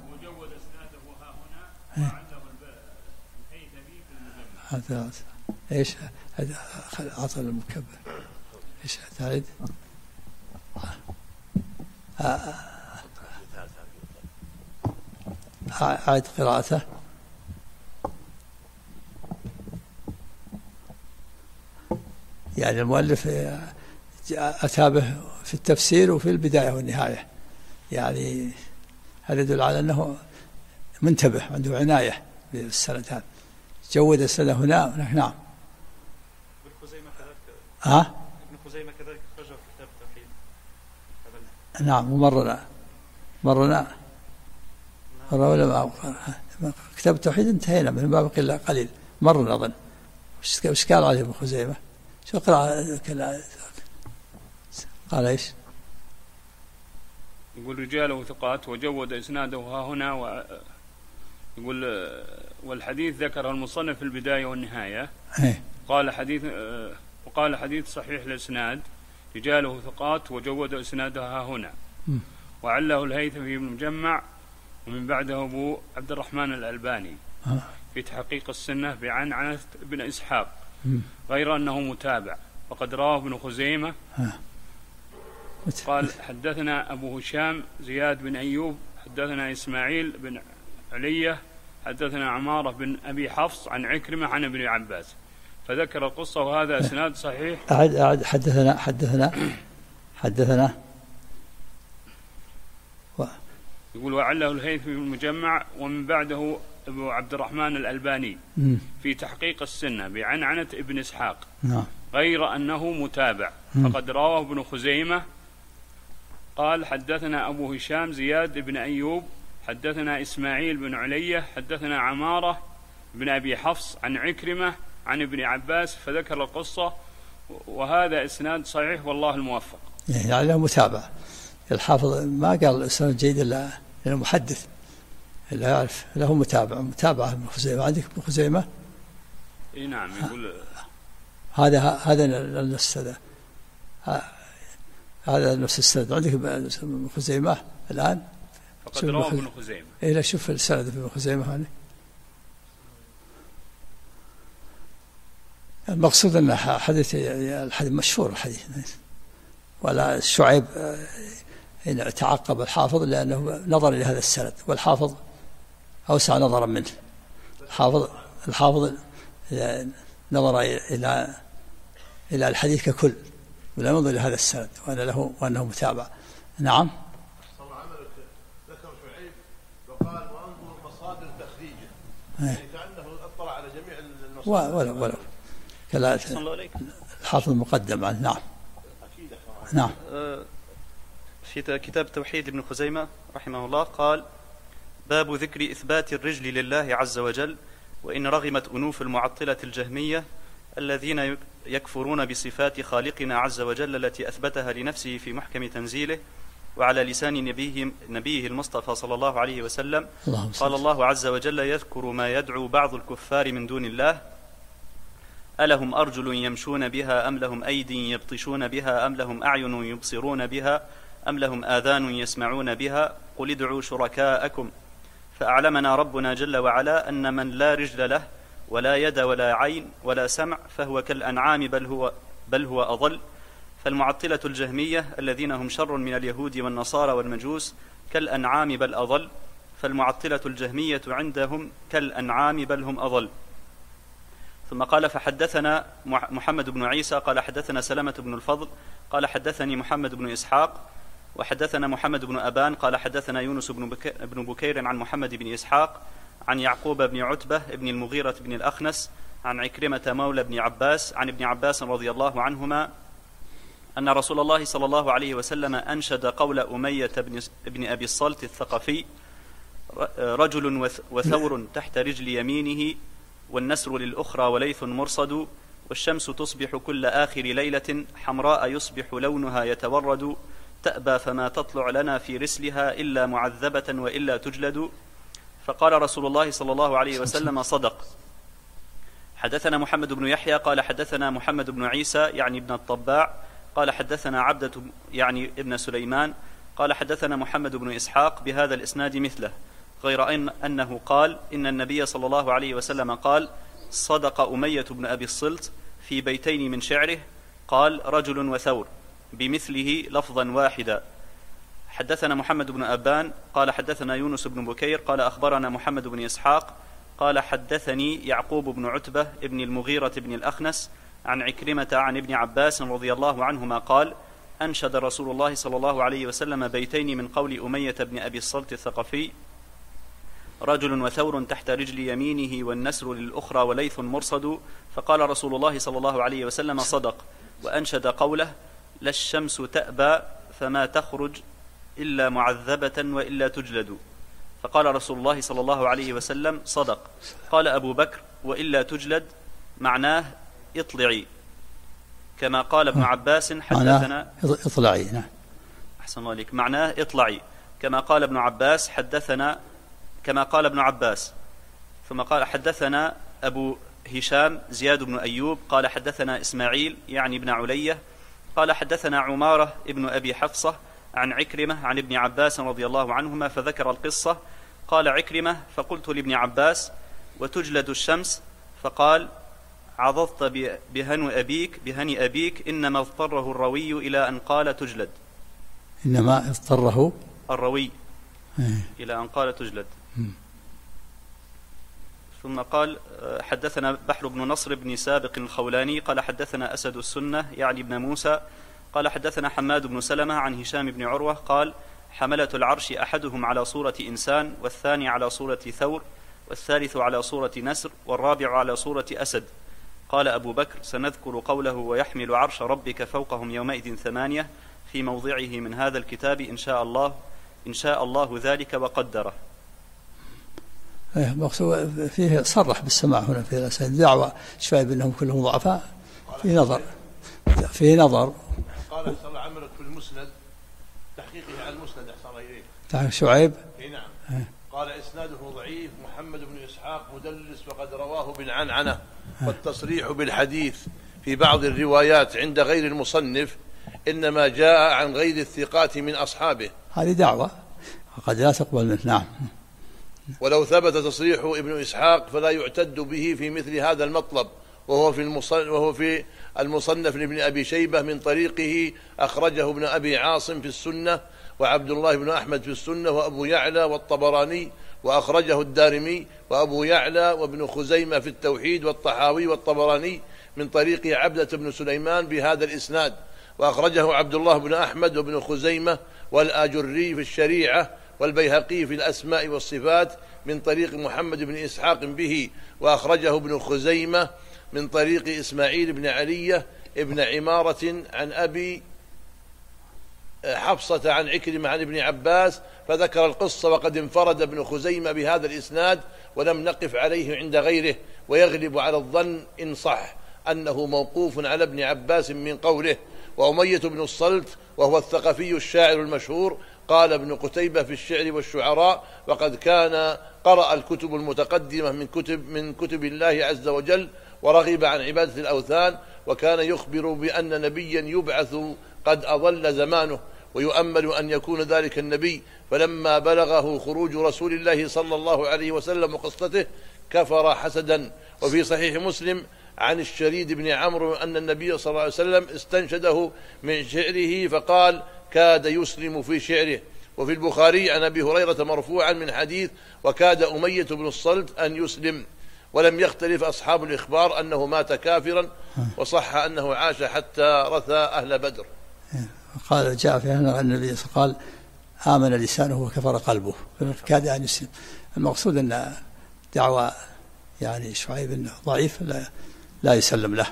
وعنده الهيثمي في المجمع. هذا ايش؟ هذا عطل المكبر. ايش تعيد؟ أعد قراءته. يعني المؤلف أتى به في التفسير وفي البداية والنهاية، يعني هذا يدل على أنه منتبه عنده عناية بالسند هذا. جود السند هنا هناك. نعم. ابن خزيمة كذلك. ابن خزيمة كذلك خرج في كتاب التوحيد. نعم. ومرنا ولا ما كتاب التوحيد انتهينا من باب إلا قليل. مرنا أظن. وش قال عليه ابن خزيمة؟ شو قال ايش؟ يقول رجاله ثقات وجود اسناده ها هنا، يقول والحديث ذكر المصنف في البداية والنهاية. وقال حديث صحيح الاسناد رجاله ثقات وجود اسناده ها هنا. وعله الهيثمي بن مجمع ومن بعده أبو عبد الرحمن الألباني في تحقيق السنة بعنعنة بن إسحاق، غير أنه متابع. وقد رواه ابن خزيمة قال حدثنا أبو هشام زياد بن أيوب حدثنا إسماعيل بن علية حدثنا عمارة بن أبي حفص عن عكرمة عن ابن عباس، فذكر القصة وهذا إسناد صحيح. أعد حدثنا يقول وعله الهيثمي بن المجمع ومن بعده أبو عبد الرحمن الألباني في تحقيق السنة بعنعنة ابن إسحاق، غير أنه متابع. فقد رواه ابن خزيمة قال حدثنا أبو هشام زياد بن أيوب حدثنا إسماعيل بن علية حدثنا عمارة بن أبي حفص عن عكرمة عن ابن عباس، فذكر القصة وهذا إسناد صحيح والله الموفق. يعني له متابع. الحافظ ما قال الإسناد جيد إلا المحدث اللي يعرف له متابعة ابن خزيمة. عندك ابن خزيمة؟ اي نعم. يقول هذا السند، هذا نفس السند. عندك ابن خزيمة الآن؟ فقد رواه ابن خزيمة. لا شوف السند ابن خزيمة هذا. المقصود أن حديث الحديث مشهور الحديث، ولا شعيب تعقب الحافظ لأنه نظر إلى هذا السند، والحافظ أوسع نظرا منه. الحافظ نظر إلى الحديث ككل ولا ينظر إلى هذا السند وأنه متابع. نعم. صلى عملك ذكر شعيب وقال وانظر مصادر تخريجه، يعني كأنه اطلع على جميع المصادر. ولا الحافظ المقدم عنه. نعم. نعم. في كتاب التوحيد لابن خزيمة رحمه الله قال باب ذكر إثبات الرجل لله عز وجل، وإن رغمت أنوف المعطلة الجهمية الذين يكفرون بصفات خالقنا عز وجل التي أثبتها لنفسه في محكم تنزيله وعلى لسان نبيه المصطفى صلى الله عليه وسلم. قال الله عز وجل يذكر ما يدعو بعض الكفار من دون الله: ألهم أرجل يمشون بها أم لهم أيدي يبطشون بها أم لهم أعين يبصرون بها أم لهم آذان يسمعون بها قل ادعوا شركاءكم. فأعلمنا ربنا جل وعلا أن من لا رجل له ولا يد ولا عين ولا سمع فهو كالأنعام بل هو أضل. فالمعطلة الجهمية الذين هم شر من اليهود والنصارى والمجوس كالأنعام بل أضل، فالمعطلة الجهمية عندهم كالأنعام بل هم أضل. ثم قال فحدثنا محمد بن عيسى قال حدثنا سلمة بن الفضل قال حدثني محمد بن إسحاق وحدثنا محمد بن أبان قال حدثنا يونس بن بكير عن محمد بن إسحاق عن يعقوب بن عتبة بن المغيرة بن الأخنس عن عكرمة مولى بن عباس عن ابن عباس رضي الله عنهما أن رسول الله صلى الله عليه وسلم أنشد قول أمية بن أبي الصلت الثقفي: رجل وثور تحت رجل يمينه والنسر للأخرى وليث مرصد، والشمس تصبح كل آخر ليلة حمراء يصبح لونها يتورد، تأبى فما تطلع لنا في رسلها إلا معذبة وإلا تجلد. فقال رسول الله صلى الله عليه وسلم: صدق. حدثنا محمد بن يحيى قال حدثنا محمد بن عيسى يعني ابن الطباع قال حدثنا عبدة يعني ابن سليمان قال حدثنا محمد بن إسحاق بهذا الإسناد مثله، غير أنه قال إن النبي صلى الله عليه وسلم قال: صدق أمية بن أبي الصلت في بيتين من شعره، قال: رجل وثور، بمثله لفظا واحدا. حدثنا محمد بن أبان قال حدثنا يونس بن بكير قال أخبرنا محمد بن إسحاق قال حدثني يعقوب بن عتبة ابن المغيرة بن الأخنس عن عكرمة عن ابن عباس رضي الله عنهما قال: أنشد رسول الله صلى الله عليه وسلم بيتين من قول أمية بن أبي الصلت الثقفي: رجل وثور تحت رجل يمينه والنسر للأخرى وليث مرصد، فقال رسول الله صلى الله عليه وسلم: صدق. وأنشد قوله: لا الشمس تأبى فما تخرج إلا معذبة وإلا تجلد، فقال رسول الله صلى الله عليه وسلم: صدق. قال أبو بكر: وإلا تجلد معناه اطلعي، كما قال ابن عباس حدثنا اطلعي. نعم. أحسن الله عليك. معناه اطلعي، كما قال ابن عباس حدثنا، كما قال ابن عباس. ثم قال: حدثنا أبو هشام زياد بن أيوب قال حدثنا إسماعيل يعني ابن علية قال حدثنا عمارة ابن أبي حفصة عن عكرمة عن ابن عباس رضي الله عنهما، فذكر القصة. قال عكرمة: فقلت لابن عباس: وتجلد الشمس؟ فقال: عضضت بهني أبيك، إنما اضطره الروي إلى أن قال تجلد. إنما اضطره الروي إلى أن قال تجلد. ثم قال: حدثنا بحر بن نصر بن سابق الخولاني قال حدثنا أسد السنة يعني ابن موسى قال حدثنا حماد بن سلمة عن هشام بن عروة قال: حملة العرش أحدهم على صورة إنسان، والثاني على صورة ثور، والثالث على صورة نسر، والرابع على صورة أسد. قال أبو بكر: سنذكر قوله: ويحمل عرش ربك فوقهم يومئذ 8 في موضعه من هذا الكتاب إن شاء الله ذلك وقدره. مقصود فيه صرح بالسماع هنا في الأسئلة دعوة شايب أنهم كلهم ضعفاء، في نظر قال أحسن الله عملك في المسند، تحقيقه على المسند أحسن الله إليه تحقيق شعيب. نعم. قال: إسناده ضعيف، محمد بن إسحاق مدلس وقد رواه بالعنعنة، والتصريح بالحديث في بعض الروايات عند غير المصنف إنما جاء عن غير الثقات من أصحابه. هذه دعوة قد لا تقبل منه. نعم. ولو ثبت تصريح ابن إسحاق فلا يعتد به في مثل هذا المطلب، وهو في المصنف لابن أبي شيبة من طريقه أخرجه ابن أبي عاصم في السنة، وعبد الله بن أحمد في السنة، وأبو يعلى والطبراني، وأخرجه الدارمي وأبو يعلى وابن خزيمة في التوحيد، والطحاوي والطبراني من طريق عبدة بن سليمان بهذا الإسناد، وأخرجه عبد الله بن أحمد وابن خزيمة والآجري في الشريعة، والبيهقي في الأسماء والصفات من طريق محمد بن إسحاق به، وأخرجه ابن خزيمة من طريق إسماعيل بن علية ابن عمارة عن أبي حفصة عن عكرمة عن ابن عباس، فذكر القصة. وقد انفرد ابن خزيمة بهذا الإسناد ولم نقف عليه عند غيره، ويغلب على الظن إن صح أنه موقوف على ابن عباس من قوله. وأمية بن الصلت وهو الثقفي الشاعر المشهور، قال ابن قتيبة في الشعر والشعراء: وقد كان قرأ الكتب المتقدمة من كتب الله عز وجل، ورغب عن عبادة الأوثان، وكان يخبر بأن نبيا يبعث قد أضل زمانه، ويؤمل أن يكون ذلك النبي. فلما بلغه خروج رسول الله صلى الله عليه وسلم وقصته كفر حسدا. وفي صحيح مسلم عن الشريد بن عمرو أن النبي صلى الله عليه وسلم استنشده من شعره فقال: كاد يسلم في شعره. وفي البخاري عن أبي هريرة مرفوعا من حديث: وكاد أمية بن الصلت أن يسلم. ولم يختلف أصحاب الإخبار أنه مات كافرا، وصح أنه عاش حتى رثى أهل بدر. قال جاء في هنا النبي قال: آمن لسانه وكفر قلبه، كاد أن يسلم. المقصود أن دعوة يعني شعيب أنه ضعيف لا يسلم له،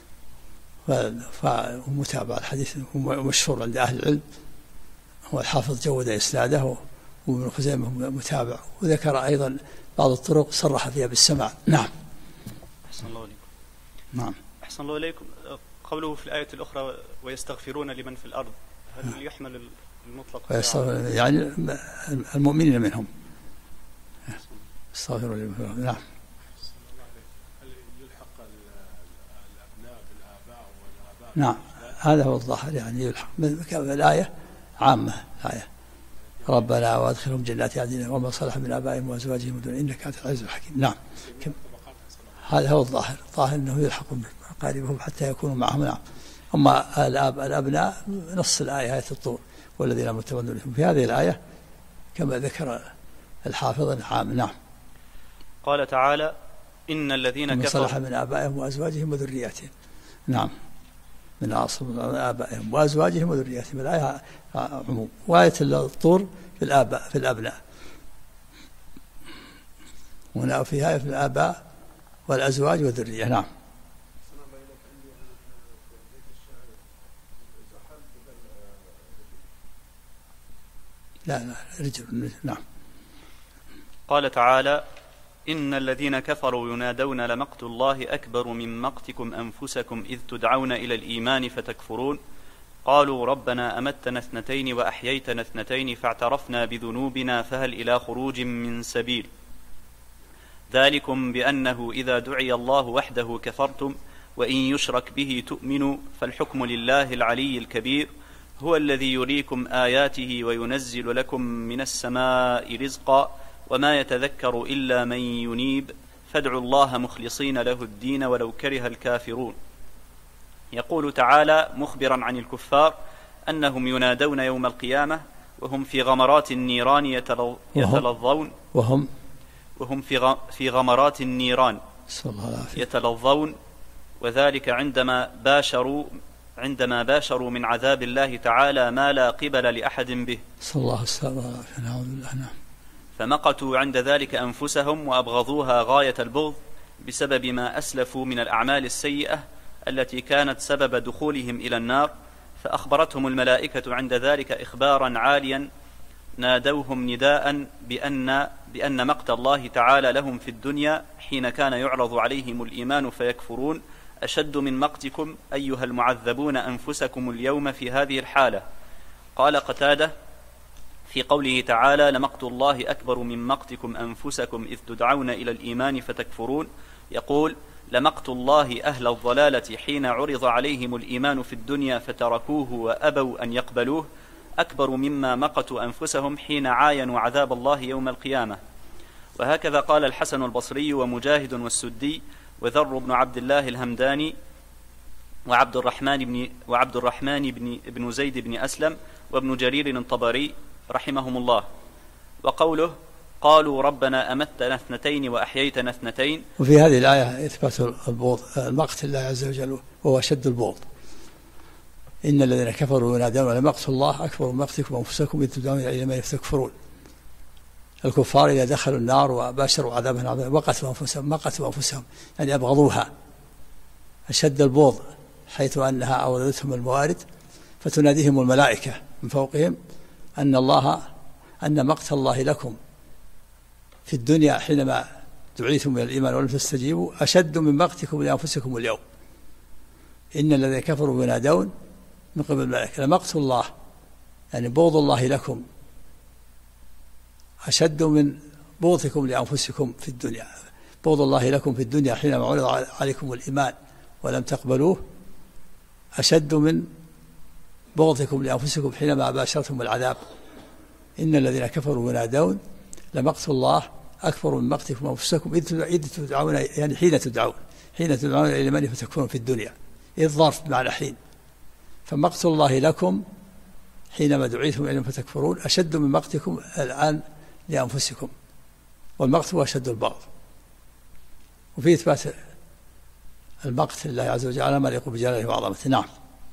ومتابع الحديث مشهور عند أهل العلم، هو الحافظ جود إسناده، وابن خزيمة متابع، وذكر أيضا بعض الطرق صرح فيها بالسماع. نعم. أحسن الله إليكم. نعم. أحسن الله إليكم. قوله في الآية الأخرى: ويستغفرون لمن في الأرض، هل يحمل المطلق يعني المؤمنين منهم يستغفرون لمن في الأرض. نعم. نعم، هذا هو الظاهر، يعني يلحق. الآية عامة، الآية: ربنا وادخلهم جنات عدن ومن صلح من آبائهم وأزواجهم إنك أنت العزيز الحكيم. نعم. هذا هو الظاهر أنه يلحق بأقاربهم حتى يكونوا معهم. نعم. أما الأبناء نص الآية آية الطور: والذين لم يتبنوا لهم، في هذه الآية كما ذكر الحافظ عام. نعم. قال تعالى: إن الذين كفروا صلح من آبائهم وأزواجهم وذرياتهم. نعم من أصل آبائهم وأزواجهم وذرياتهم. الآية عموم، وآية الطور في الآباء في الأبناء، هنا فيها في الآباء والأزواج والذرية. نعم. لا رجل. نعم. قال تعالى: إن الذين كفروا ينادون لمقت الله أكبر من مقتكم أنفسكم إذ تدعون إلى الإيمان فتكفرون قالوا ربنا أمتنا 2 وأحييتنا 2 فاعترفنا بذنوبنا فهل إلى خروج من سبيل ذلكم بأنه إذا دعي الله وحده كفرتم وإن يشرك به تؤمنوا فالحكم لله العلي الكبير هو الذي يريكم آياته وينزل لكم من السماء رزقا وما يتذكر إلا من ينيب فادعوا الله مخلصين له الدين ولو كره الكافرون. يقول تعالى مخبرا عن الكفار أنهم ينادون يوم القيامة وهم في غمرات النيران يتلظون وهم في غمرات النيران يتلظون، وذلك عندما باشروا من عذاب الله تعالى ما لا قبل لأحد به، صلى الله عليه وسلم. فمقتوا عند ذلك أنفسهم وأبغضوها غاية البغض بسبب ما أسلفوا من الأعمال السيئة التي كانت سبب دخولهم إلى النار، فأخبرتهم الملائكة عند ذلك إخبارا عاليا نادوهم نداء بأن مقت الله تعالى لهم في الدنيا حين كان يعرض عليهم الإيمان فيكفرون أشد من مقتكم أيها المعذبون أنفسكم اليوم في هذه الحالة. قال قتادة في قوله تعالى لمقت الله أكبر من مقتكم أنفسكم إذ تدعون إلى الإيمان فتكفرون، يقول لمقت الله أهل الضلالة حين عرض عليهم الإيمان في الدنيا فتركوه وأبوا أن يقبلوه أكبر مما مقتوا أنفسهم حين عاينوا عذاب الله يوم القيامة. وهكذا قال الحسن البصري ومجاهد والسدي وذر بن عبد الله الهمداني وعبد الرحمن بن زيد بن أسلم وابن جرير الطبري رحمهم الله. وقوله قالوا ربنا أمتنا 2 وأحييتنا 2. وفي هذه الآية إثبات البغض المقت الله عز وجل وهو أشد البغض. إن الذين كفروا ينادون لمقت الله أكبر من مقتكم أنفسكم إذ تدعون إلى الإيمان فتكفرون. الكفار إذا دخلوا النار وباشروا عذابها مقتوا أنفسهم يعني أبغضوها أشد البغض، حيث أنها أوردتهم الموارد فتناديهم الملائكة من فوقهم أن مقت الله لكم في الدنيا حينما دعيتم إلى الإيمان ولم تستجيبوا أشد من مقتكم لأنفسكم اليوم. إن الذين كفروا ينادون من قبل الملائكة لمقت الله يعني بغض الله لكم أشد من بغضكم لأنفسكم في الدنيا. بغض الله لكم في الدنيا حينما عرض عليكم الإيمان ولم تقبلوه أشد من بغضكم لأنفسكم حينما باشرتم العذاب. إن الذين كفروا ينادون لمقت الله أكبر من مقتكم أنفسكم إذ تدعون يعني حين تدعون إلى الإيمان فتكفرون في الدنيا، إذ ظرف معنى حين، فمقت الله لكم حينما دعيتم إلى فتكفرون أشد من مقتكم الآن لأنفسكم، والمقت هو أشد البغض. وفي إثبات المقت لله عز وجل على ما يليق بجلاله وعظمته. نعم.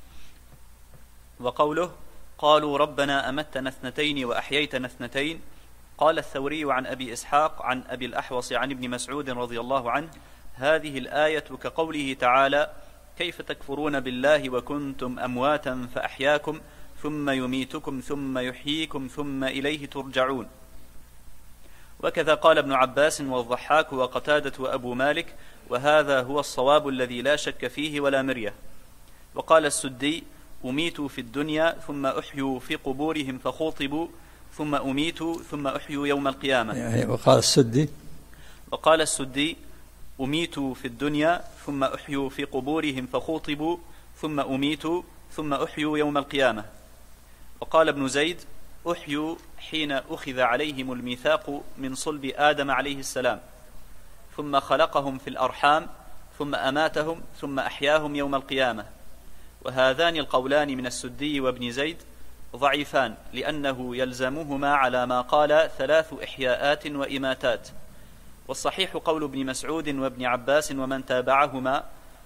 وقوله قالوا ربنا أمتنا 2 وأحييتنا 2. قال الثوري عن أبي إسحاق عن أبي الأحوص عن ابن مسعود رضي الله عنه هذه الآية كقوله تعالى كيف تكفرون بالله وكنتم أمواتا فأحياكم ثم يميتكم ثم يحييكم ثم إليه ترجعون. وكذا قال ابن عباس والضحاك وقتادة وأبو مالك وهذا هو الصواب الذي لا شك فيه ولا مرية. وقال السدي أميتوا في الدنيا ثم أحيوا في قبورهم فخوطبوا ثم أميتوا ثم أحيوا يوم القيامة. وقال السدي أميتوا في الدنيا ثم أحيوا في قبورهم فخوطبوا ثم أميتوا ثم أحيوا يوم القيامة. وقال ابن زيد أحيوا حين أخذ عليهم الميثاق من صلب آدم عليه السلام ثم خلقهم في الأرحام ثم أماتهم ثم أحياهم يوم القيامة. وهذان القولان من السدي وابن زيد ضعيفان لأنه يلزمهما على ما قال 3 إحياءات وإماتات. والصحيح قول ابن مسعود وابن عباس ومن تابعهما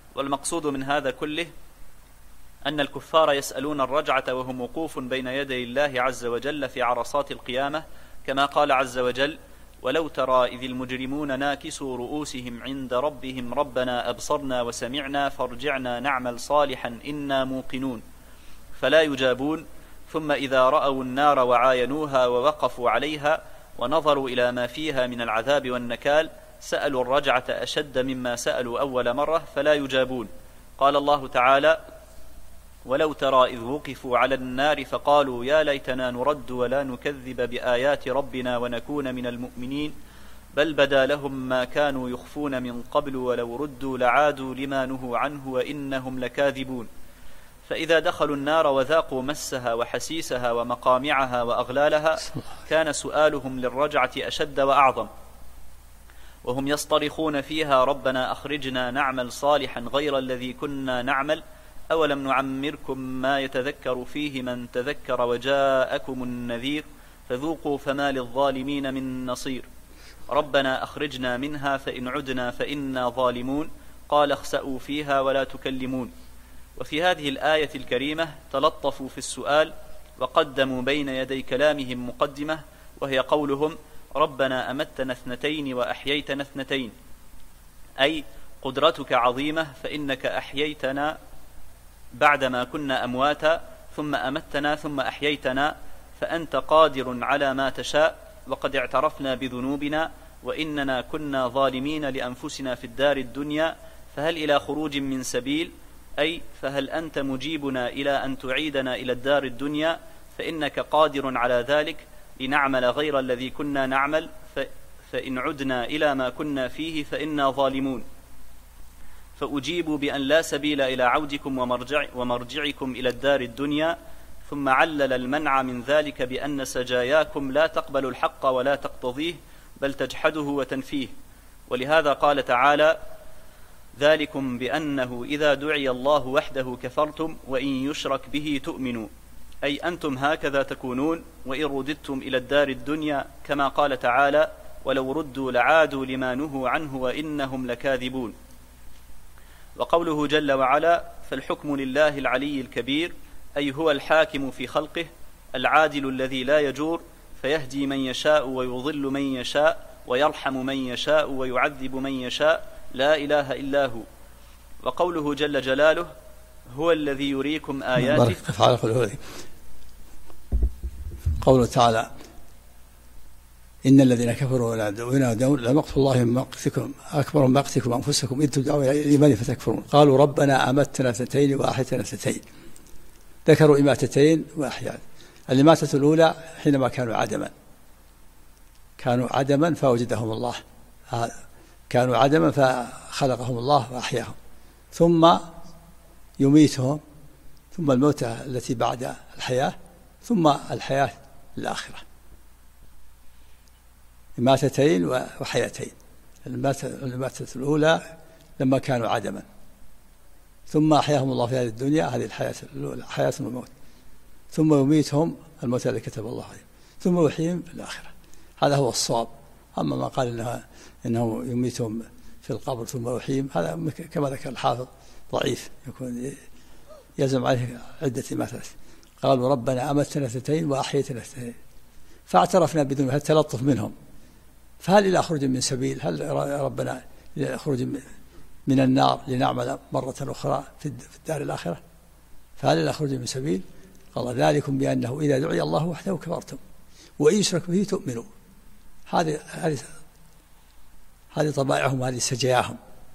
والمقصود من هذا كله أن الكفار يسألون الرجعة وهم وقوف بين يدي الله عز وجل في عرصات القيامة، كما قال عز وجل: ولو ترى إذ المجرمون ناكسوا رؤوسهم عند ربهم ربنا أبصرنا وسمعنا فارجعنا نعمل صالحا إنا موقنون، فلا يجابون. ثم إذا رأوا النار وعاينوها ووقفوا عليها ونظروا إلى ما فيها من العذاب والنكال سألوا الرجعة أشد مما سألوا أول مرة فلا يجابون. قال الله تعالى: ولو ترى إذ وقفوا على النار فقالوا يا ليتنا نرد ولا نكذب بآيات ربنا ونكون من المؤمنين بل بدا لهم ما كانوا يخفون من قبل ولو ردوا لعادوا لما نهوا عنه وإنهم لكاذبون. فإذا دخلوا النار وذاقوا مسها وحسيسها ومقامعها وأغلالها كان سؤالهم للرجعة أشد وأعظم، وهم يصطرخون فيها ربنا أخرجنا نعمل صالحا غير الذي كنا نعمل أولم نعمركم ما يتذكر فيه من تذكر وجاءكم النذير فذوقوا فما للظالمين من نصير ربنا أخرجنا منها فإن عدنا فإنا ظالمون قال اخسأوا فيها ولا تكلمون. وفي هذه الآية الكريمة تلطفوا في السؤال وقدموا بين يدي كلامهم مقدمة، وهي قولهم ربنا أمتنا 2 وأحييتنا 2، أي قدرتك عظيمة فإنك أحييتنا بعدما كنا أمواتا ثم أمتنا ثم أحييتنا، فأنت قادر على ما تشاء، وقد اعترفنا بذنوبنا وإننا كنا ظالمين لأنفسنا في الدار الدنيا، فهل إلى خروج من سبيل؟ أي فهل أنت مجيبنا إلى أن تعيدنا إلى الدار الدنيا فإنك قادر على ذلك لنعمل غير الذي كنا نعمل، فإن عدنا إلى ما كنا فيه فإنا ظالمون. فأجيبوا بأن لا سبيل إلى عودكم ومرجعكم إلى الدار الدنيا، ثم علل المنع من ذلك بأن سجاياكم لا تقبل الحق ولا تقتضيه بل تجحده وتنفيه. ولهذا قال تعالى ذلكم بأنه إذا دعي الله وحده كفرتم وإن يشرك به تؤمنوا، أي أنتم هكذا تكونون وإن رددتم إلى الدار الدنيا، كما قال تعالى ولو ردوا لعادوا لما نهوا عنه وإنهم لكاذبون. وقوله جل وعلا فالحكم لله العلي الكبير، أي هو الحاكم في خلقه العادل الذي لا يجور، فيهدي من يشاء ويضل من يشاء ويرحم من يشاء ويعذب من يشاء لا إله إلا هو. وقوله جل جلاله هو الذي يريكم آياته. قوله تعالى إن الذين كفروا وينادون لمقت الله من مقتكم أكبر من مقتكم أنفسكم إذ تدعون إلى الإيمان فتكفرون قالوا ربنا أمتنا 2 وأحييتنا 2. ذكروا إماتتين وأحياء. الإماتة الأولى حينما كانوا عدما فوجدهم الله، كانوا عدما فخلقهم الله وأحياهم، ثم يميتهم، ثم الموتة التي بعد الحياة، ثم الحياة الآخرة. إماتتين وحياتين. الإماتة الأولى لما كانوا عدما، ثم أحياهم الله في هذه الدنيا، هذه الحياة الأولى حياة وموت، ثم يميتهم الموت الذي كتب الله عليهم، ثم يحييهم في الآخرة. هذا هو الصواب. أما ما قال إنه يميتهم في القبر ثم يحييهم، هذا كما ذكر الحافظ ضعيف، يكون يلزم عليه عدة إماتات. قالوا ربنا أمتنا 2 وأحييتنا 2، فاعترفنا بدون التلطف منهم. فهل إلى خروج من سبيل؟ هل ربنا إلى خروج من النار لنعمل مرة أخرى في الدار الآخرة؟ فهل إلى خروج من سبيل؟ قال ذلكم بأنه إذا دعي الله وحده كفرتم وإن يشرك به تؤمنوا. هذه طبائعهم وهذه سجاياهم.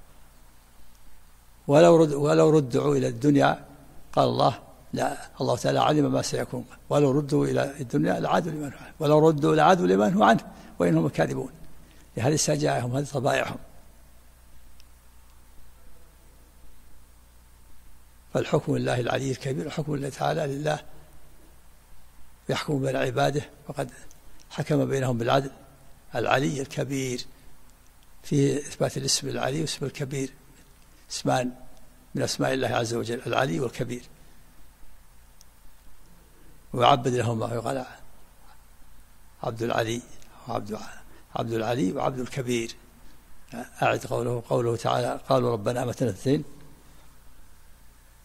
ولو ردوا إلى الدنيا قال الله تعالى علم ما سيكون، ولو ردوا إلى الدنيا لعادوا لمن هو عنه، ولو ردوا لعادوا لمن هو عنه وإنهم كاذبون. هذه سجاياهم، هذه طبائعهم. فالحكم لله العلي الكبير، الحكم لله تعالى لله يحكم بين عباده، وقد حكم بينهم بالعدل. العلي الكبير فيه إثبات الاسم العلي واسم الكبير، اسمان من أسماء الله عز وجل، العلي والكبير. ويعبد لهما يقال عبد العلي عبد العلي وعبد الكبير. أعد قوله تعالى قالوا ربنا أمتنا 2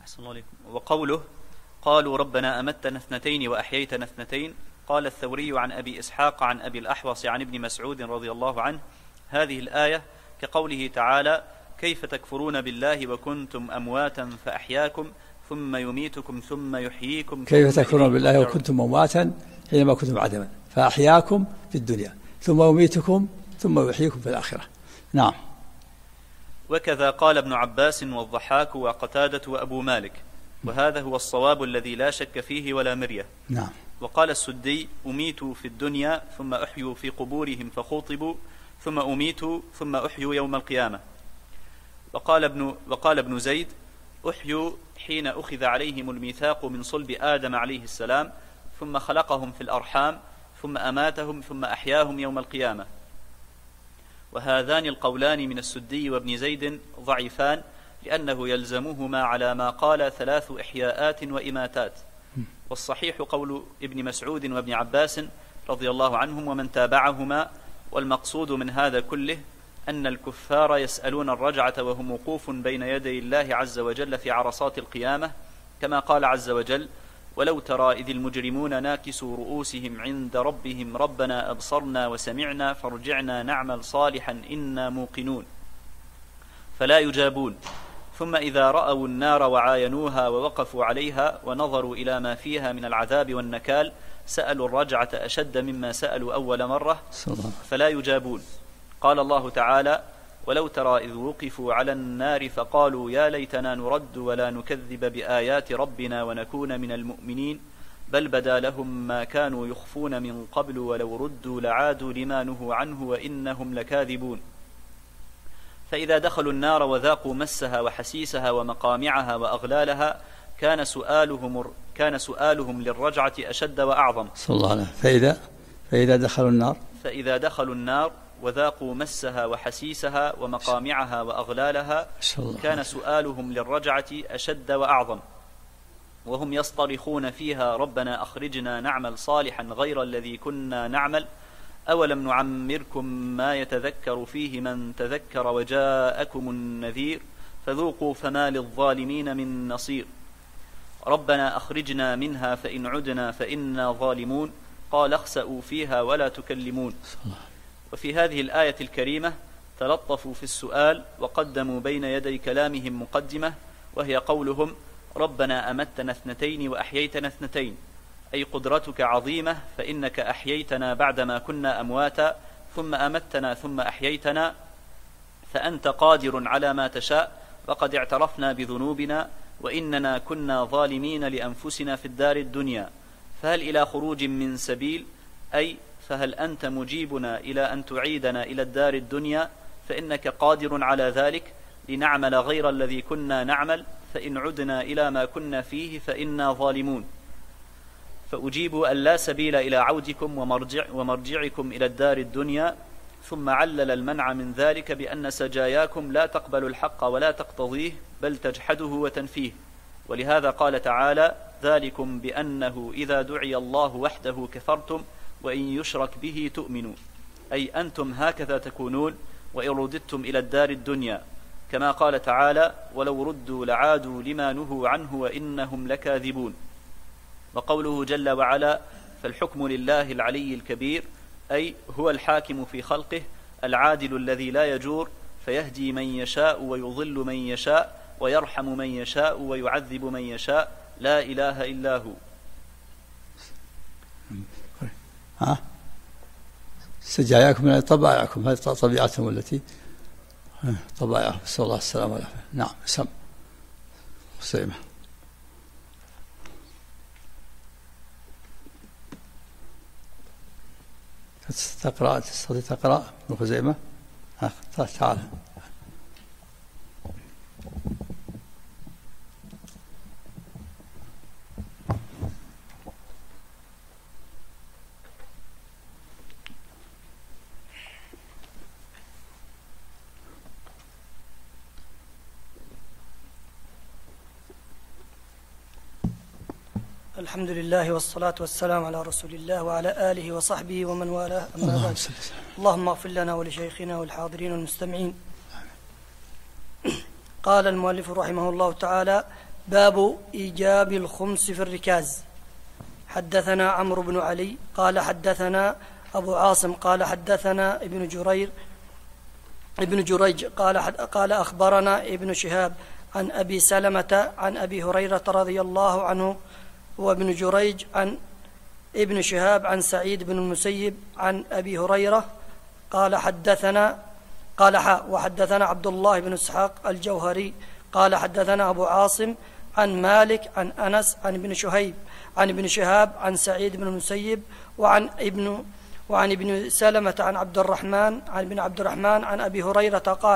أحسن الله عليكم. وقوله قالوا ربنا أمتنا اثنتين وأحييتنا اثنتين، قال الثوري عن أبي إسحاق عن أبي الأحوص عن ابن مسعود رضي الله عنه: هذه الآية كقوله تعالى: كيف تكفرون بالله وكنتم أمواتا فأحياكم ثم يميتكم ثم يحييكم. كيف تكفرون بالله وكنتم أمواتا حينما كنتم عدما فأحياكم في الدنيا ثم يميتكم ثم يحييكم في الآخرة. نعم. وكذا قال ابن عباس والضحاك وقتادة وأبو مالك، وهذا هو الصواب الذي لا شك فيه ولا مرية. نعم. وقال السدي: أميتوا في الدنيا ثم أحيوا في قبورهم فخوطبوا ثم أميتوا ثم أحيوا يوم القيامة. وقال ابن زيد: أحيوا حين أخذ عليهم الميثاق من صلب آدم عليه السلام ثم خلقهم في الأرحام ثم أماتهم ثم أحياهم يوم القيامة. وهذان القولان من السدي وابن زيد ضعيفان، لأنه يلزمهما على ما قال 3 إحياءات وإماتات. والصحيح قول ابن مسعود وابن عباس رضي الله عنهم ومن تابعهما. والمقصود من هذا كله أن الكفار يسألون الرجعة وهم وقوف بين يدي الله عز وجل في عرصات القيامة، كما قال عز وجل: ولو ترى إذ المجرمون ناكسوا رؤوسهم عند ربهم ربنا أبصرنا وسمعنا فارجعنا نعمل صالحا إنا موقنون، فلا يجابون. ثم إذا رأوا النار وعاينوها ووقفوا عليها ونظروا إلى ما فيها من العذاب والنكال سألوا الرجعة أشد مما سألوا أول مرة فلا يجابون. قال الله تعالى: ولو ترى إذ وقفوا على النار فقالوا يا ليتنا نرد ولا نكذب بآيات ربنا ونكون من المؤمنين بل بدا لهم ما كانوا يخفون من قبل ولو ردوا لعادوا لما نهوا عنه وإنهم لكاذبون. فإذا دخلوا النار وذاقوا مسها وحسيسها ومقامعها وأغلالها كان سؤالهم للرجعة أشد وأعظم. صلى الله عليه. فإذا دخلوا النار وذاقوا مسها وحسيسها ومقامعها وأغلالها كان سؤالهم للرجعة أشد وأعظم، وهم يصطرخون فيها ربنا أخرجنا نعمل صالحا غير الذي كنا نعمل أولم نعمركم ما يتذكر فيه من تذكر وجاءكم النذير فذوقوا فما للظالمين من نصير. ربنا أخرجنا منها فإن عدنا فإنا ظالمون قال اخسأوا فيها ولا تكلمون. وفي هذه الآية الكريمة تلطفوا في السؤال وقدموا بين يدي كلامهم مقدمة، وهي قولهم ربنا أمتنا اثنتين وأحييتنا اثنتين، أي قدرتك عظيمة فإنك أحييتنا بعدما كنا أمواتا ثم أمتنا ثم أحييتنا، فأنت قادر على ما تشاء، وقد اعترفنا بذنوبنا وإننا كنا ظالمين لأنفسنا في الدار الدنيا، فهل إلى خروج من سبيل؟ أي فهل أنت مجيبنا إلى أن تعيدنا إلى الدار الدنيا؟ فإنك قادر على ذلك لنعمل غير الذي كنا نعمل، فإن عدنا إلى ما كنا فيه فإنا ظالمون. فأجيب أن لا سبيل إلى عودكم ومرجعكم إلى الدار الدنيا، ثم علل المنع من ذلك بأن سجاياكم لا تقبل الحق ولا تقتضيه بل تجحده وتنفيه. ولهذا قال تعالى ذلكم بأنه إذا دعي الله وحده كفرتم وإن يشرك به تؤمنوا، أي أنتم هكذا تكونون وإن رددتم إلى الدار الدنيا، كما قال تعالى ولو ردوا لعادوا لما نهوا عنه وإنهم لكاذبون. وقوله جل وعلا فالحكم لله العلي الكبير، أي هو الحاكم في خلقه العادل الذي لا يجور، فيهدي من يشاء ويضل من يشاء ويرحم من يشاء ويعذب من يشاء، لا إله إلا هو. سجاياكم من طبائعكم، هذه طبيعتهم التي طبائعهم، نسأل الله السلامة والعافية. نعم. سم خزيمة. تستطيع تقرأ ابن خزيمة؟ تعال. الحمد لله والصلاة والسلام على رسول الله وعلى آله وصحبه ومن والاه، أما بعد. اللهم اغفر لنا ولشيخنا والحاضرين والمستمعين. قال المؤلف رحمه الله تعالى: باب إيجاب الخمس في الركاز. حدثنا عمرو بن علي قال حدثنا أبو عاصم قال حدثنا ابن جريج قال أخبرنا ابن شهاب عن أبي سلمة عن أبي هريرة رضي الله عنه، وابن جريج عن ابن شهاب عن سعيد بن المسيب عن أبي هريرة قال وحدثنا عبد الله بن إسحاق الجوهري قال حدثنا أبو عاصم عن مالك عن أنس عن ابن شهاب عن سعيد بن المسيب وعن ابن سلمة عن عبد الرحمن عن أبي هريرة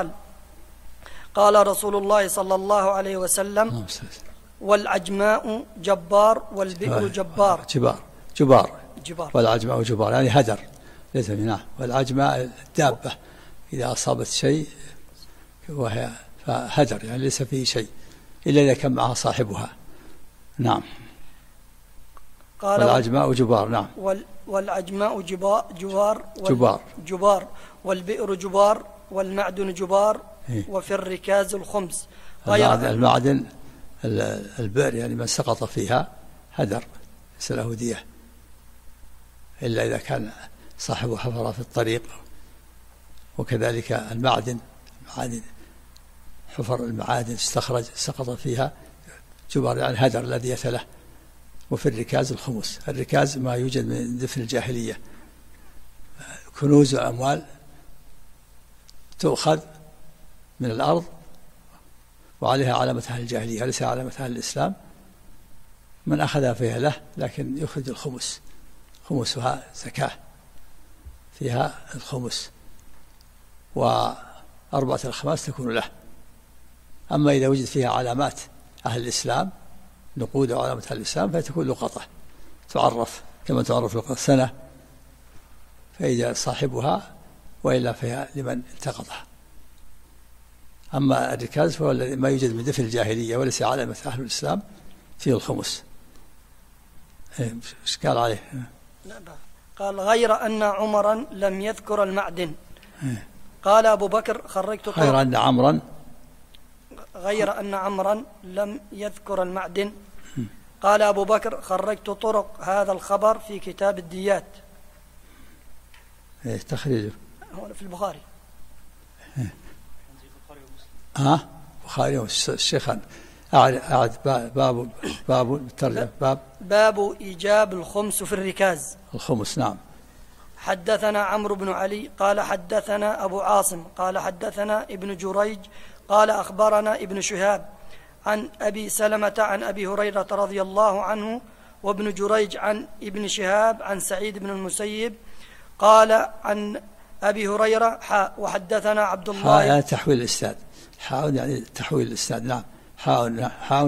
قال رسول الله صلى الله عليه وسلم: والعجماء جبار والبئر جبار والعجماء جبار، يعني هدر ليس منها. والعجماء الدابة إذا أصابت شيء وهي فهدر، يعني ليس فيه شيء إلا إذا كان معها صاحبها. نعم. والعجماء جبار. نعم. والعجماء جبار والبئر جبار والمعدن جبار وفي الركاز الخمس. المعدن البئر يعني من سقط فيها هدر ليس له دية، إلا إذا كان صاحبه حفر في الطريق. وكذلك المعادن حفر المعادن سقط فيها جبار، يعني هدر لا دية له. وفي الركاز الخمس. الركاز ما يوجد من دفن الجاهلية، كنوز وأموال تؤخذ من الأرض وعليها علامة أهل الجاهلية وليس علامة أهل الإسلام. من أخذها فيها له، لكن يخرج الخمس، خمسها زكاة فيها الخمس، و4 الخماس تكون له. أما إذا وجد فيها علامات أهل الإسلام، نقود وعلامة أهل الإسلام، فتكون لقطة تعرف كما تعرف لقطة سنة، فإذا صاحبها، وإلا فيها لمن التقطها. أما الركاز فهو الذي ما يوجد من دفن الجاهلية وليس علامة أهل الإسلام فيه الخمس. ايش قال عليه؟ قال: غير أن عمرا لم يذكر المعدن. قال أبو بكر: خرجت طرق. غير أن عمرا لم يذكر المعدن. قال أبو بكر: خرجت طرق هذا الخبر في كتاب الديات. تخريجه هو في البخاري. بخاري الشيخان. أعد باب الترجمة. باب إيجاب الخمس في الركاز. الخمس. نعم. حدثنا عمرو بن علي قال حدثنا أبو عاصم قال حدثنا ابن جريج قال أخبرنا ابن شهاب عن أبي سلمة عن أبي هريرة رضي الله عنه، وابن جريج عن ابن شهاب عن سعيد بن المسيب قال عن أبي هريرة وحدثنا عبد الله. يعني تحويل الإسناد. يعني تحويل الإسناد. نعم. حاء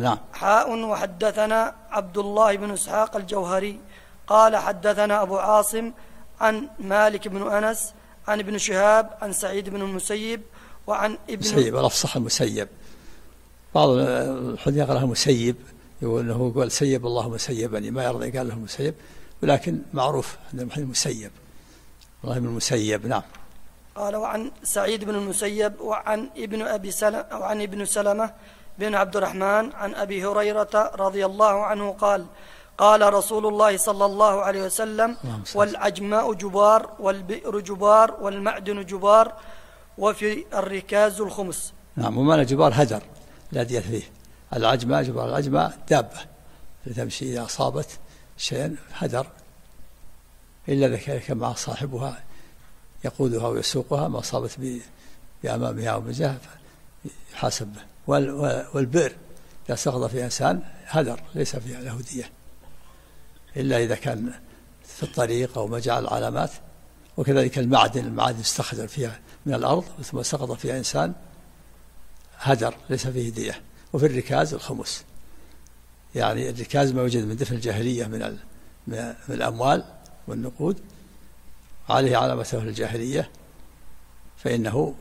وحدثنا عبد الله بن إسحاق الجوهري قال حدثنا أبو عاصم عن مالك بن أنس عن ابن شهاب عن سعيد بن المسيب وعن ابن مسيب. الأفصح المسيب. بعض الحديث يقرأها مسيب، يقول أنه قال سيب الله مسيبني، ما يرضى قال له مسيب، ولكن معروف عند المحدث مسيب، الله بن المسيب. نعم. قال وعن سعيد بن المسيب وعن ابن سلمة بن عبد الرحمن عن أبي هريرة رضي الله عنه قال رسول الله صلى الله عليه وسلم: والعجماء جبار والبئر جبار والمعدن جبار وفي الركاز الخمس. نعم. ومعنى جبار هدر لا دية فيه. العجماء جبار. العجماء دابة تمشي إذا أصابت شيئا هدر، إلا إذا كان مع صاحبها يقودها ويسوقها، ما أصابت بأمامها أو بجهة يحاسب به. والبئر إذا سقط في إنسان هدر ليس فيها له دية، إلا إذا كان في الطريق أو مجال العلامات. وكذلك المعادن استخرج فيها من الأرض ثم سقط فيها إنسان هدر ليس فيه دية. وفي الركاز الخمس. يعني الركاز ما يوجد من دفن الجاهلية من الأموال والنقود عليه علامة أهل الجاهلية، فإنه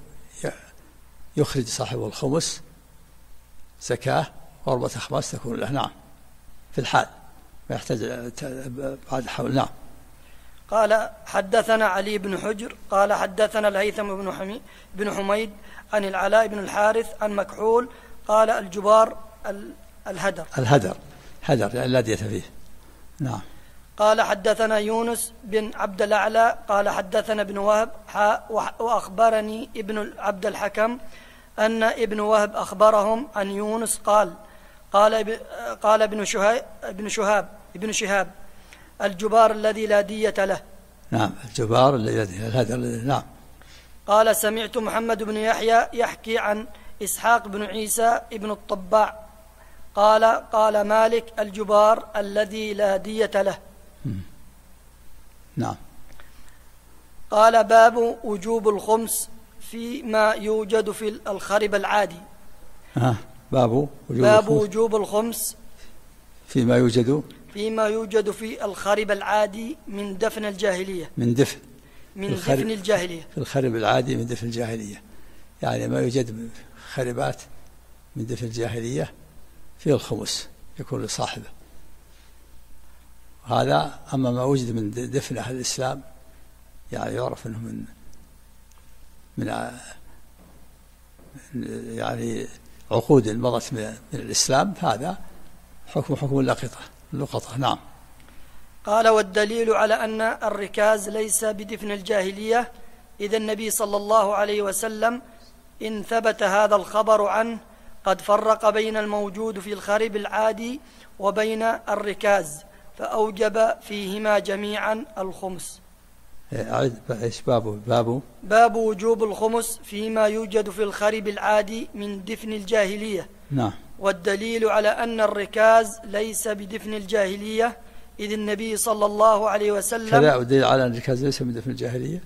يخرج صاحبه الخمس زكاة، و4 أخماس تكون له. نعم. في الحال ما يحتاج بعد حول. نعم. قال حدثنا علي بن حجر قال حدثنا الهيثم بن حميد عن العلاء بن الحارث عن مكحول قال: الهدر يعني لا دية فيه. نعم. قال حدثنا يونس بن عبد الأعلى قال حدثنا ابن وهب وأخبرني ابن عبد الحكم أن ابن وهب أخبرهم عن يونس قال ابن شهاب الجبار الذي لا دية له. نعم الجبار الهدر. نعم. قال سمعت محمد بن يحيى يحكي عن إسحاق بن عيسى ابن الطباع قال مالك الجبار الذي لا دية له. نعم. قال باب وجوب الخمس فيما يوجد في الخرب العادي. باب وجوب الخمس فيما يوجد في الخرب العادي من دفن الجاهلية. من دفن الجاهلية. في الخرب العادي من دفن الجاهلية، يعني ما يوجد خربات من دفن الجاهلية فيه الخمس يكون لصاحبه. هذا أما ما وجد من دفن أهل الإسلام يعني يعرف أنه من يعني عقود مضت من الإسلام، هذا حكم اللقطة. نعم. قال والدليل على أن الركاز ليس بدفن الجاهلية إذا النبي صلى الله عليه وسلم إن ثبت هذا الخبر عنه قد فرق بين الموجود في الخرب العادي وبين الركاز فأوجب فيهما جميعا الخمس. إيش باب وجوب الخمس فيما يوجد في الخرب العادي من دفن الجاهلية. نعم. والدليل على أن الركاز ليس بدفن الجاهلية إذ النبي صلى الله عليه وسلم كذا. والدليل على أن الركاز ليس من دفن الجاهلية.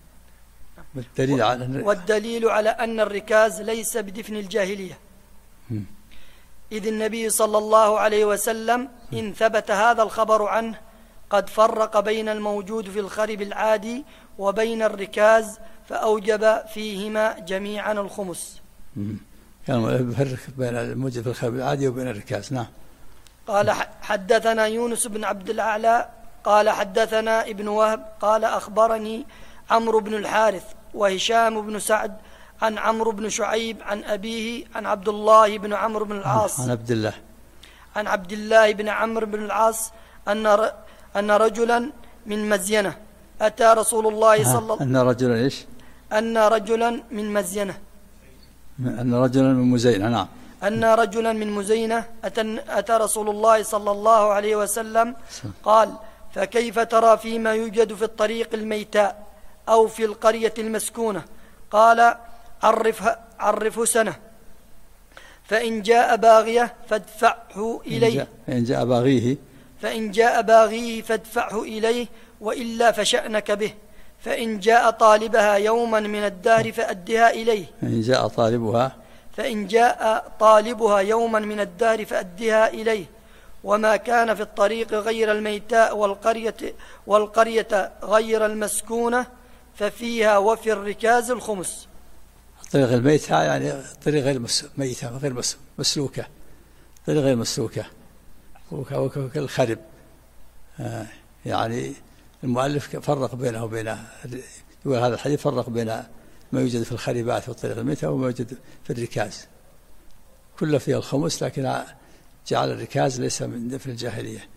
والدليل على أن الركاز ليس بدفن الجاهلية إذ النبي صلى الله عليه وسلم إن ثبت هذا الخبر عنه قد فرق بين الموجود في الخرب العادي وبين الركاز فأوجب فيهما جميعا الخمس. كان يفرق بين الموجود في الخرب العادي وبين الركاز. نعم. قال حدثنا يونس بن عبد الأعلى قال حدثنا ابن وهب قال أخبرني عمرو بن الحارث وهشام بن سعد عن عمرو بن شعيب عن أبيه عن عبد الله بن عمرو بن العاص عن عبد الله بن عمرو بن العاص أن رجلا من مزينة أتى رسول الله صلى الله عليه وسلم. أن رجلا من مزينة. أن رجلا من مزينة. نعم. أن رجلا من مزينة أتى رسول الله صلى الله عليه وسلم قال فكيف ترى فيما يوجد في الطريق الميتاء أو في القرية المسكونة؟ قال عرفه سنة فإن جاء باغيه فادفعه إليه. فإن جاء باغيه فادفعه إليه وإلا فشأنك به. فإن جاء طالبها يوما من الدهر فأدها إليه. فإن جاء طالبها يوما من الدهر فأدها إليه. وما كان في الطريق غير الميتاء والقرية غير المسكونة ففيها وفي الركاز الخمس. الطريق الميتة يعني الطريق غير ميتة غير مسلوكة، طريق غير مسلوكة وكالخرب. يعني المؤلف فرق بينه وبين يقول هذا الحديث فرق بين ما يوجد في الخربات والطريق الميتة وما يوجد في الركاز، كله فيه الخمس، لكن جعل الركاز ليس من دفن الجاهلية.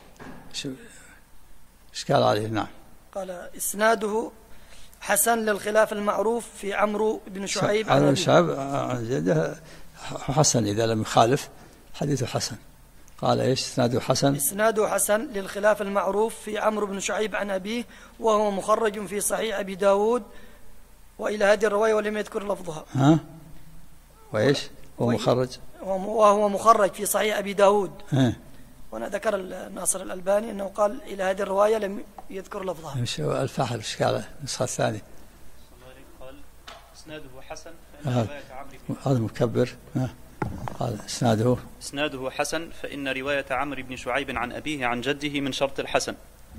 إشكال عليه. نعم. قال إسناده حسن للخلاف المعروف في عمرو بن شعيب عن جده حسن إذا لم يخالف حديثه حسن. قال إيش إسناده حسن للخلاف المعروف في عمرو بن شعيب عن أبيه وهو مخرج في صحيح أبي داود وإلى هذه الرواية ولم يذكر لفظها. وإيش وهو مخرج في صحيح أبي داود. وأنا ذكر الناصر الألباني أنه قال إلى هذه الرواية لم يذكر لفظها. مش الفاحل إشكاله النسخة الثانية. قال إسناده حسن هذا مكبر. قال إسناده حسن فإن رواية عمرو بن شعيب عن أبيه عن جده من شرط الحسن.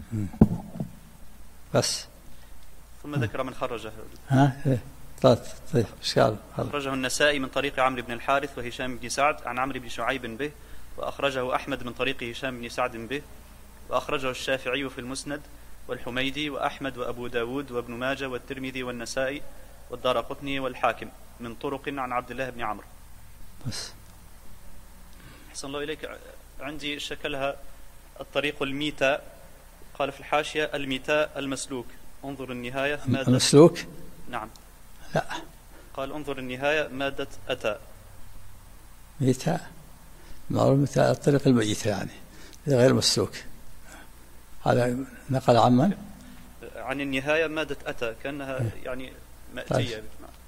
بس ثم ذكر من خرجه. طيب إشكال. خرجه النسائي من طريق عمرو بن الحارث وهشام بن سعد عن عمرو بن شعيب به، وأخرجه أحمد من طريق هشام بن سعد به، وأخرجه الشافعي في المسند والحميدي وأحمد وأبو داود وابن ماجه والترمذي والنسائي والدارقطني والحاكم من طرق عن عبد الله بن عمرو. بس أحسن الله إليك. عندي شكلها الطريق الميتاء، قال في الحاشية الميتاء المسلوك. انظر النهاية مادة المسلوك. نعم. لا، قال انظر النهاية مادة أتى. ميتاء معروف ميتاء الطريق الميتة يعني غير مسلوك. هذا نقل عمن؟ عن النهاية مادة أتى كأنها يعني مأتية.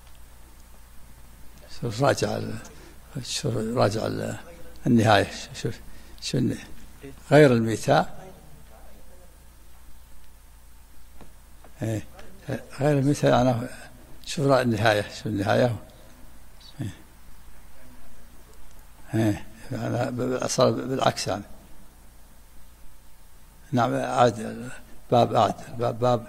شوف راجع النهاية. شوف غير الميتاء. غير الميتاء يعني شوف النهاية. شوف النهاية. يعني صار بالعكس يعني. نعم. عاد باب.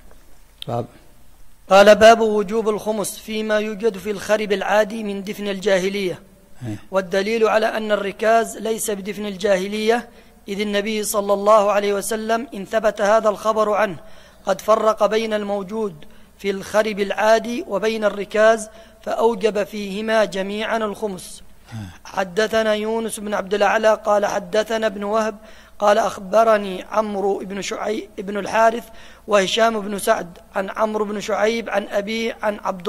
قال باب وجوب الخمس فيما يوجد في الخرب العادي من دفن الجاهلية. والدليل على أن الركاز ليس بدفن الجاهلية إذ النبي صلى الله عليه وسلم إن ثبت هذا الخبر عنه قد فرق بين الموجود في الخرب العادي وبين الركاز فأوجب فيهما جميعا الخمس. حدثنا يونس بن عبد الأعلى قال حدثنا ابن وهب قال أخبرني عمرو بن شعيب بن الحارث وهشام بن سعد عن عمرو بن شعيب عن أبيه عن عبد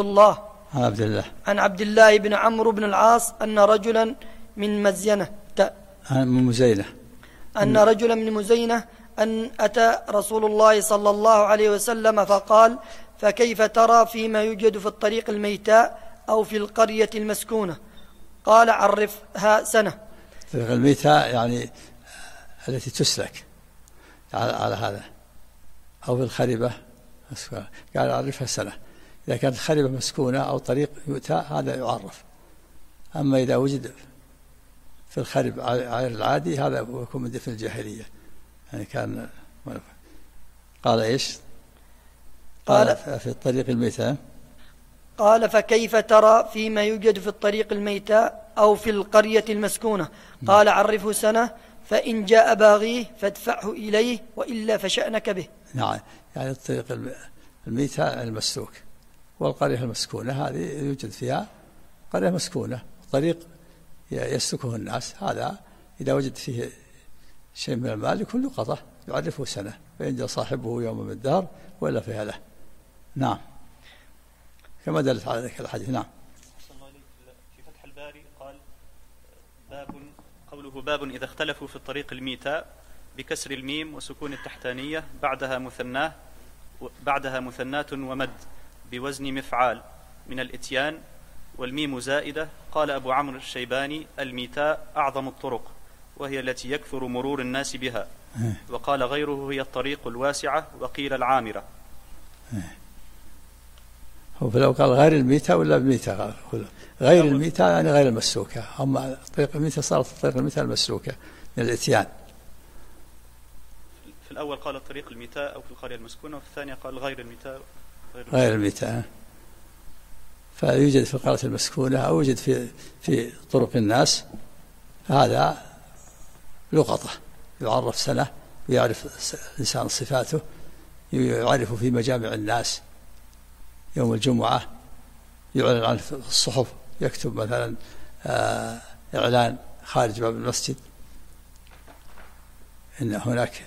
الله بن عمرو بن العاص أن رجلا من مزينة أن أتى رسول الله صلى الله عليه وسلم فقال فكيف ترى فيما يوجد في الطريق الميتاء أو في القرية المسكونة؟ قال عرفها سنة. الطريق الميتاء يعني التي تسلك على هذا، أو في الخربة قال عرفها سنة. إذا كانت الخربة مسكونة أو طريق يؤتى هذا يعرف. أما إذا وجد في الخرب غير العادي هذا يكون من دفن الجاهلية يعني. كان قال إيش؟ قال في الطريق الميتاء. قال فكيف ترى فيما يوجد في الطريق الميتاء أو في القرية المسكونة؟ قال عرفه سنة فإن جاء باغيه فادفعه إليه وإلا فشأنك به. نعم. يعني الطريق الميتاء المسلوك، والقرية المسكونة هذه يوجد فيها قرية مسكونة طريق يسلكه الناس، هذا إذا وجد فيه شيء من المال يكون لقطة يعرفه سنة فإن جاء صاحبه يوم من الدهر وإلا فيها له. نعم كما دلت على ذلك الحديث. نعم. في فتح الباري قال قوله باب إذا اختلفوا في الطريق الميتاء بكسر الميم وسكون التحتانية بعدها مثناة ومد بوزن مفعال من الإتيان والميم زائدة. قال أبو عمرو الشيباني الميتاء أعظم الطرق وهي التي يكثر مرور الناس بها. وقال غيره هي الطريق الواسعة وقيل العامرة. هو لو قال غير الميتاء ولا الميتاء؟ غير الميتاء يعني غير المسلوكة. أما طريق الميتاء صارت طريق الميتاء المسلوكة من الإتيان. في الأول قال الطريق الميتاء أو في القرية المسكونة، وفي الثانية قال غير الميتاء. غير الميتاء. فيوجد في القرية المسكونة أو يوجد في طرق الناس، هذا لقطة يعرف سنة ويعرف الإنسان صفاته، يعرف في مجامع الناس يوم الجمعة، يعلن عنه في الصحف، يكتب مثلا إعلان خارج باب المسجد إن هناك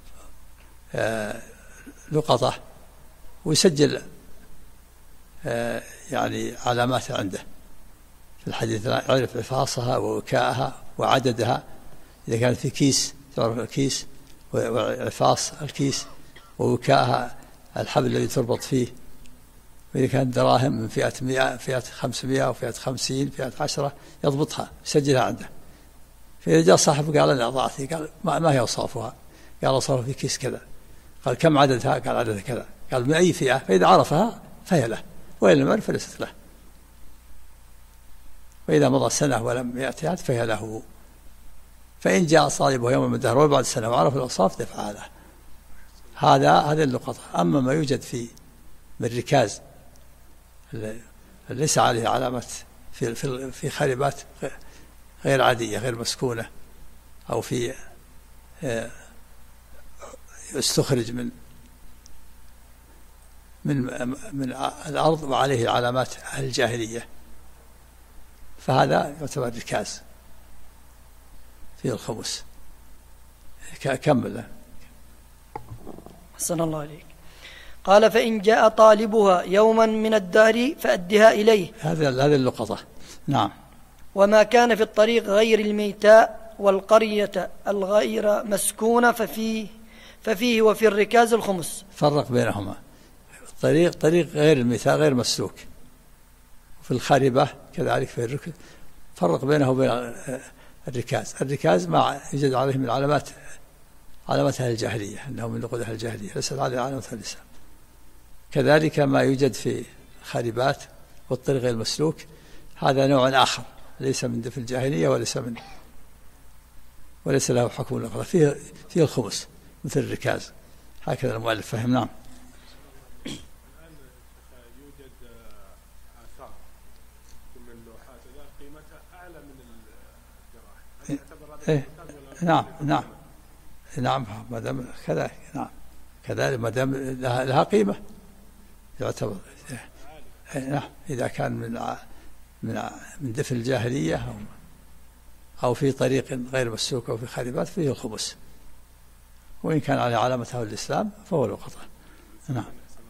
لقطة، ويسجل يعني علامات عنده في الحديث، يعرف إفاصها ووكاءها وعددها. إذا كانت في كيس تعرف الكيس وإفاص الكيس، ووكاءها الحبل الذي تربط فيه. وإذا كانت دراهم من فئة 100 فئة 500 وفئة 50 فئة 10 يضبطها يسجلها عنده. فإذا جاء صاحبه قال أنا أضعتي، قال ما هي أوصافها؟ قال أوصافها في كيس كذا. قال كم عددها؟ قال عددها كذا. قال من أي فئة؟ فإذا عرفها فهي له، وإن لم يعرف فليست له. وإذا مضى سنة ولم يأتي فهي له. فإن جاء صاحبه يوم من الدهر وبعد سنة وعرف الأوصاف دفع له. هذه اللقطة. أما ما يوجد من ركاز ليس عليه علامات في خربات غير عادية غير مسكونة، أو في يستخرج من الأرض وعليه علامات أهل الجاهلية، فهذا يعتبر ركاز. فيه الخمس. كمل. حسن الله عليك. قال فإن جاء طالبها يوما من الدهر فأدها إليه. هذه اللقطة. نعم. وما كان في الطريق غير الميتاء والقرية الغير مسكونة ففيه وفي الركاز الخمس. فرق بينهما. طريق غير الميتاء غير مسلوك، في الخاربة كذلك في الركز. فرق بينه وبين الركاز ما يوجد عليه من علامات أهل الجاهلية، أنه من نقود أهل الجاهلية، ليست عليه علامة الإسلام. كذلك ما يوجد في الخاربات والطريق غير المسلوك، هذا نوع آخر ليس من دفع الجاهلية وليس له حكم الأخرى، فيه الخمس مثل الركاز. هكذا المؤلف فهم. نعم. نعم ما دام كذلك. نعم كذلك ما دام لها قيمة يعتبر. نعم إذا كان من دفع الجاهلية أو في طريق غير مسلوك أو في خاربات فيه الخمس، وإن كان على علامته الإسلام فهو الوقطة. نعم.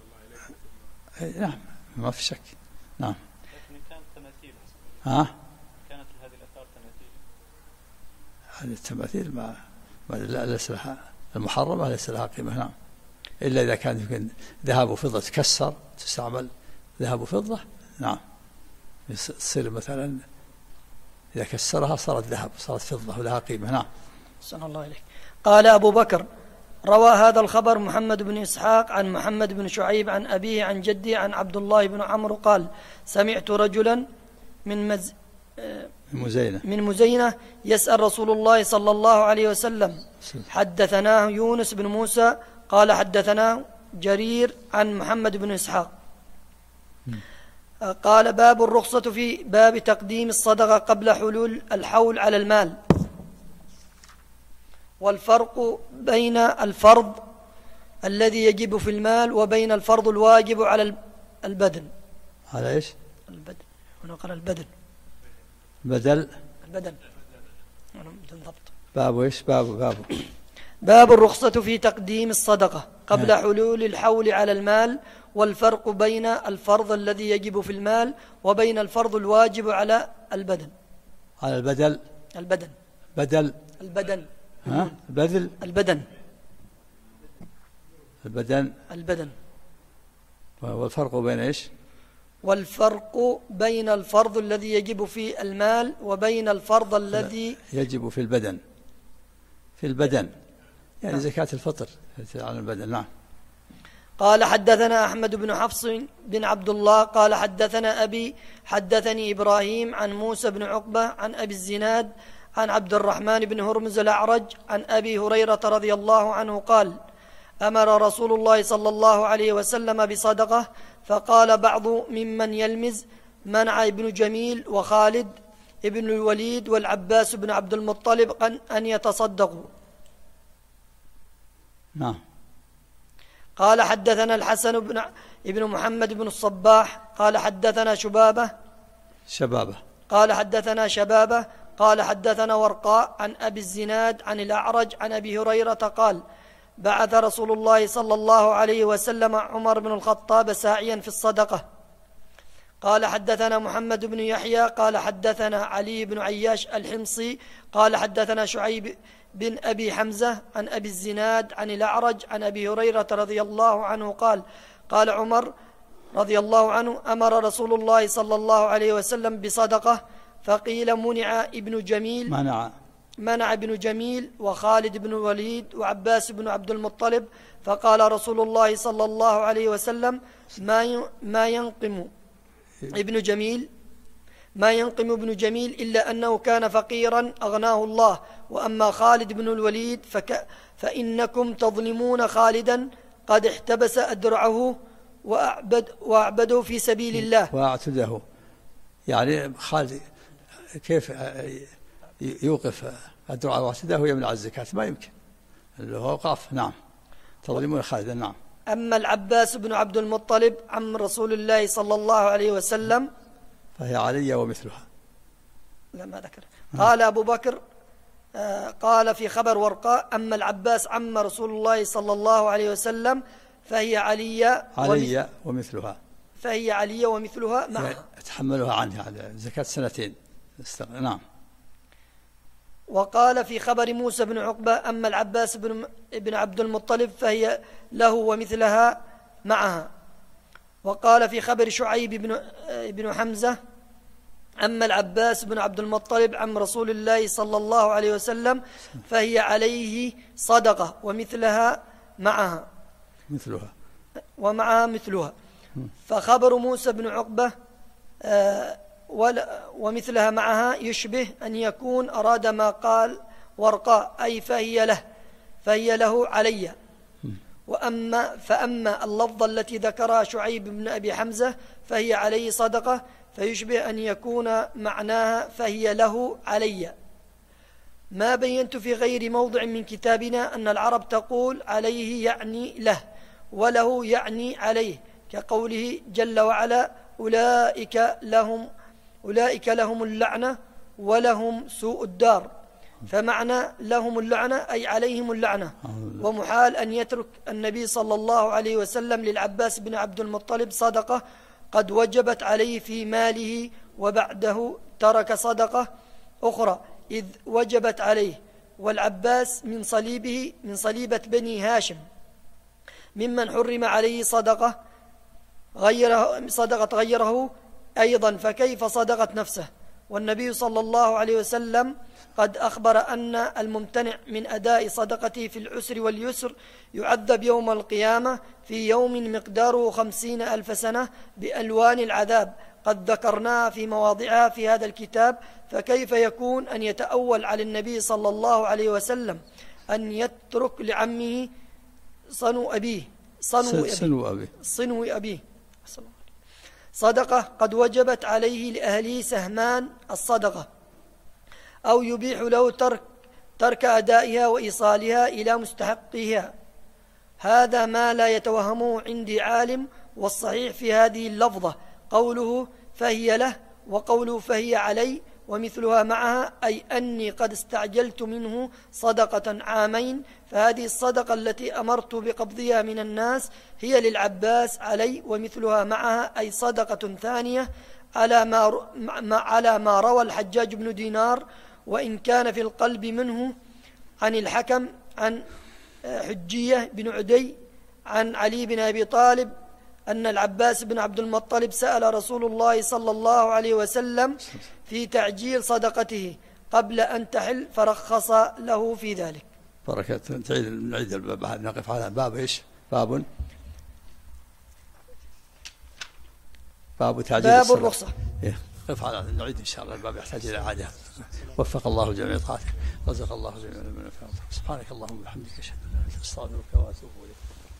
نعم ما في شك. نعم. كانت تماثيل. كانت هذه الآثار تماثيل. هذه التماثيل ما ليس لها المحرمة ليس لها قيمة. نعم. إلا إذا كان يمكن ذهب وفضة تكسر تستعمل ذهب وفضة. نعم. تصير مثلا إذا كسرها صارت ذهب صارت فضة ولها قيمة. نعم. صلى الله عليه. قال أبو بكر: روى هذا الخبر محمد بن إسحاق عن محمد بن شعيب عن أبيه عن جده عن عبد الله بن عمرو قال: سمعت رجلا من مزينة يسأل رسول الله صلى الله عليه وسلم. حدثناه يونس بن موسى قال حدثناه جرير عن محمد بن إسحاق قال: باب الرخصة في باب تقديم الصدقة قبل حلول الحول على المال، والفرق بين الفرض الذي يجب في المال وبين الفرض الواجب على البدن. على ايش؟ البدن. هنا قال البدن. البدن. باب ايش؟ باب الرخصة في تقديم الصدقة قبل حلول الحول على المال، والفرق بين الفرض الذي يجب في المال وبين الفرض الواجب على البدن. على البدل. البدن. والفرق بين ايش؟ والفرق بين الفرض الذي يجب في المال وبين الفرض الذي يجب في البدن يعني زكاة الفطر على البدن. نعم. قال حدثنا أحمد بن حفص بن عبد الله قال حدثنا أبي حدثني إبراهيم عن موسى بن عقبة عن أبي الزناد عن عبد الرحمن بن هرمز الأعرج عن أبي هريرة رضي الله عنه قال: أمر رسول الله صلى الله عليه وسلم بصدقة، فقال بعض ممن يلمز: منع ابن جميل وخالد ابن الوليد والعباس بن عبد المطلب أن يتصدقوا. نعم. قال حدثنا الحسن بن محمد بن الصباح قال حدثنا شبابة قال حدثنا شبابة قال حدثنا ورقاء عن أبي الزناد عن الأعرج عن أبي هريرة قال: بعث رسول الله صلى الله عليه وسلم عمر بن الخطاب ساعيا في الصدقة. قال حدثنا محمد بن يحيى قال حدثنا علي بن عياش الحمصي قال حدثنا شعيب بن أبي حمزة عن أبي الزناد عن الأعرج عن أبي هريرة رضي الله عنه قال: قال عمر رضي الله عنه: أمر رسول الله صلى الله عليه وسلم بصدقة، فقيل منع ابن جميل وخالد بن الوليد وعباس بن عبد المطلب، فقال رسول الله صلى الله عليه وسلم: ما ينقم ابن جميل إلا أنه كان فقيرا أغناه الله، وأما خالد بن الوليد فإنكم تظلمون خالدا قد احتبس أدرعه وأعبده في سبيل الله. وأعتده يعني خالد كيف يوقف أدرعه واعتده يمنع الزكاة؟ ما يمكن، اللي هو وقف. نعم. تظلمون خالدا. نعم. أما العباس بن عبد المطلب عم رسول الله صلى الله عليه وسلم فهي علي ومثلها. لا ما ذكر. قال أبو بكر: قال في خبر ورقاء: أما العباس عم رسول الله صلى الله عليه وسلم فهي علي ومثلها، فهي علي ومثلها معها، تحملها عنها على زكاة سنتين. نعم. وقال في خبر موسى بن عقبة: أما العباس بن عبد المطلب فهي له ومثلها معها. وقال في خبر شعيب بن حمزة: أما العباس بن عبد المطلب عم رسول الله صلى الله عليه وسلم فهي عليه صدقة ومثلها معها، ومعها مثلها. فخبر موسى بن عقبة ومثلها معها يشبه أن يكون أراد ما قال ورقاء، أي فهي له علي. فأما اللفظة التي ذكرها شعيب بن أبي حمزة فهي عليه صدقة، فيشبه أن يكون معناها فهي له علي. ما بينت في غير موضع من كتابنا أن العرب تقول عليه يعني له، وله يعني عليه، كقوله جل وعلا: أولئك لهم اللعنة ولهم سوء الدار. فمعنى لهم اللعنة أي عليهم اللعنة. ومحال أن يترك النبي صلى الله عليه وسلم للعباس بن عبد المطلب صدقة قد وجبت عليه في ماله، وبعده ترك صدقة أخرى إذ وجبت عليه. والعباس من صليبة بني هاشم، ممن حرم عليه صدقة غيره أيضا، فكيف صدقة نفسه؟ والنبي صلى الله عليه وسلم قد أخبر أن الممتنع من أداء صدقته في العسر واليسر يعذب يوم القيامة في يوم مقداره 50,000 سنة بألوان العذاب، قد ذكرناها في مواضعها في هذا الكتاب. فكيف يكون أن يتأول على النبي صلى الله عليه وسلم أن يترك لعمه صنو أبيه صدقة قد وجبت عليه لأهله سهمان الصدقة، أو يبيح له ترك أدائها وإيصالها إلى مستحقها؟ هذا ما لا يتوهمه عندي عالم. والصحيح في هذه اللفظة قوله فهي له، وقوله فهي علي ومثلها معها، أي أني قد استعجلت منه صدقة عامين، فهذه الصدقة التي أمرت بقبضها من الناس هي للعباس علي ومثلها معها، أي صدقة ثانية على ما روى الحجاج بن دينار، وإن كان في القلب منه عن الحكم عن حجية بن عدي عن علي بن أبي طالب أن العباس بن عبد المطلب سأل رسول الله صلى الله عليه وسلم في تعجيل صدقته قبل أن تحل فرخص له في ذلك. بركة. نعيد الباب، نقف على باب إيش؟ باب تعجيل باب الرخصة. نقف على نعيد إن شاء الله، الباب يحتاج إلى إعادة. وفق الله جميع طاعته، رزق الله جميع من سبحانك اللهم وبحمدك، أشهد أن لا إله إلا أنت، أستغفرك وأتوب إليك.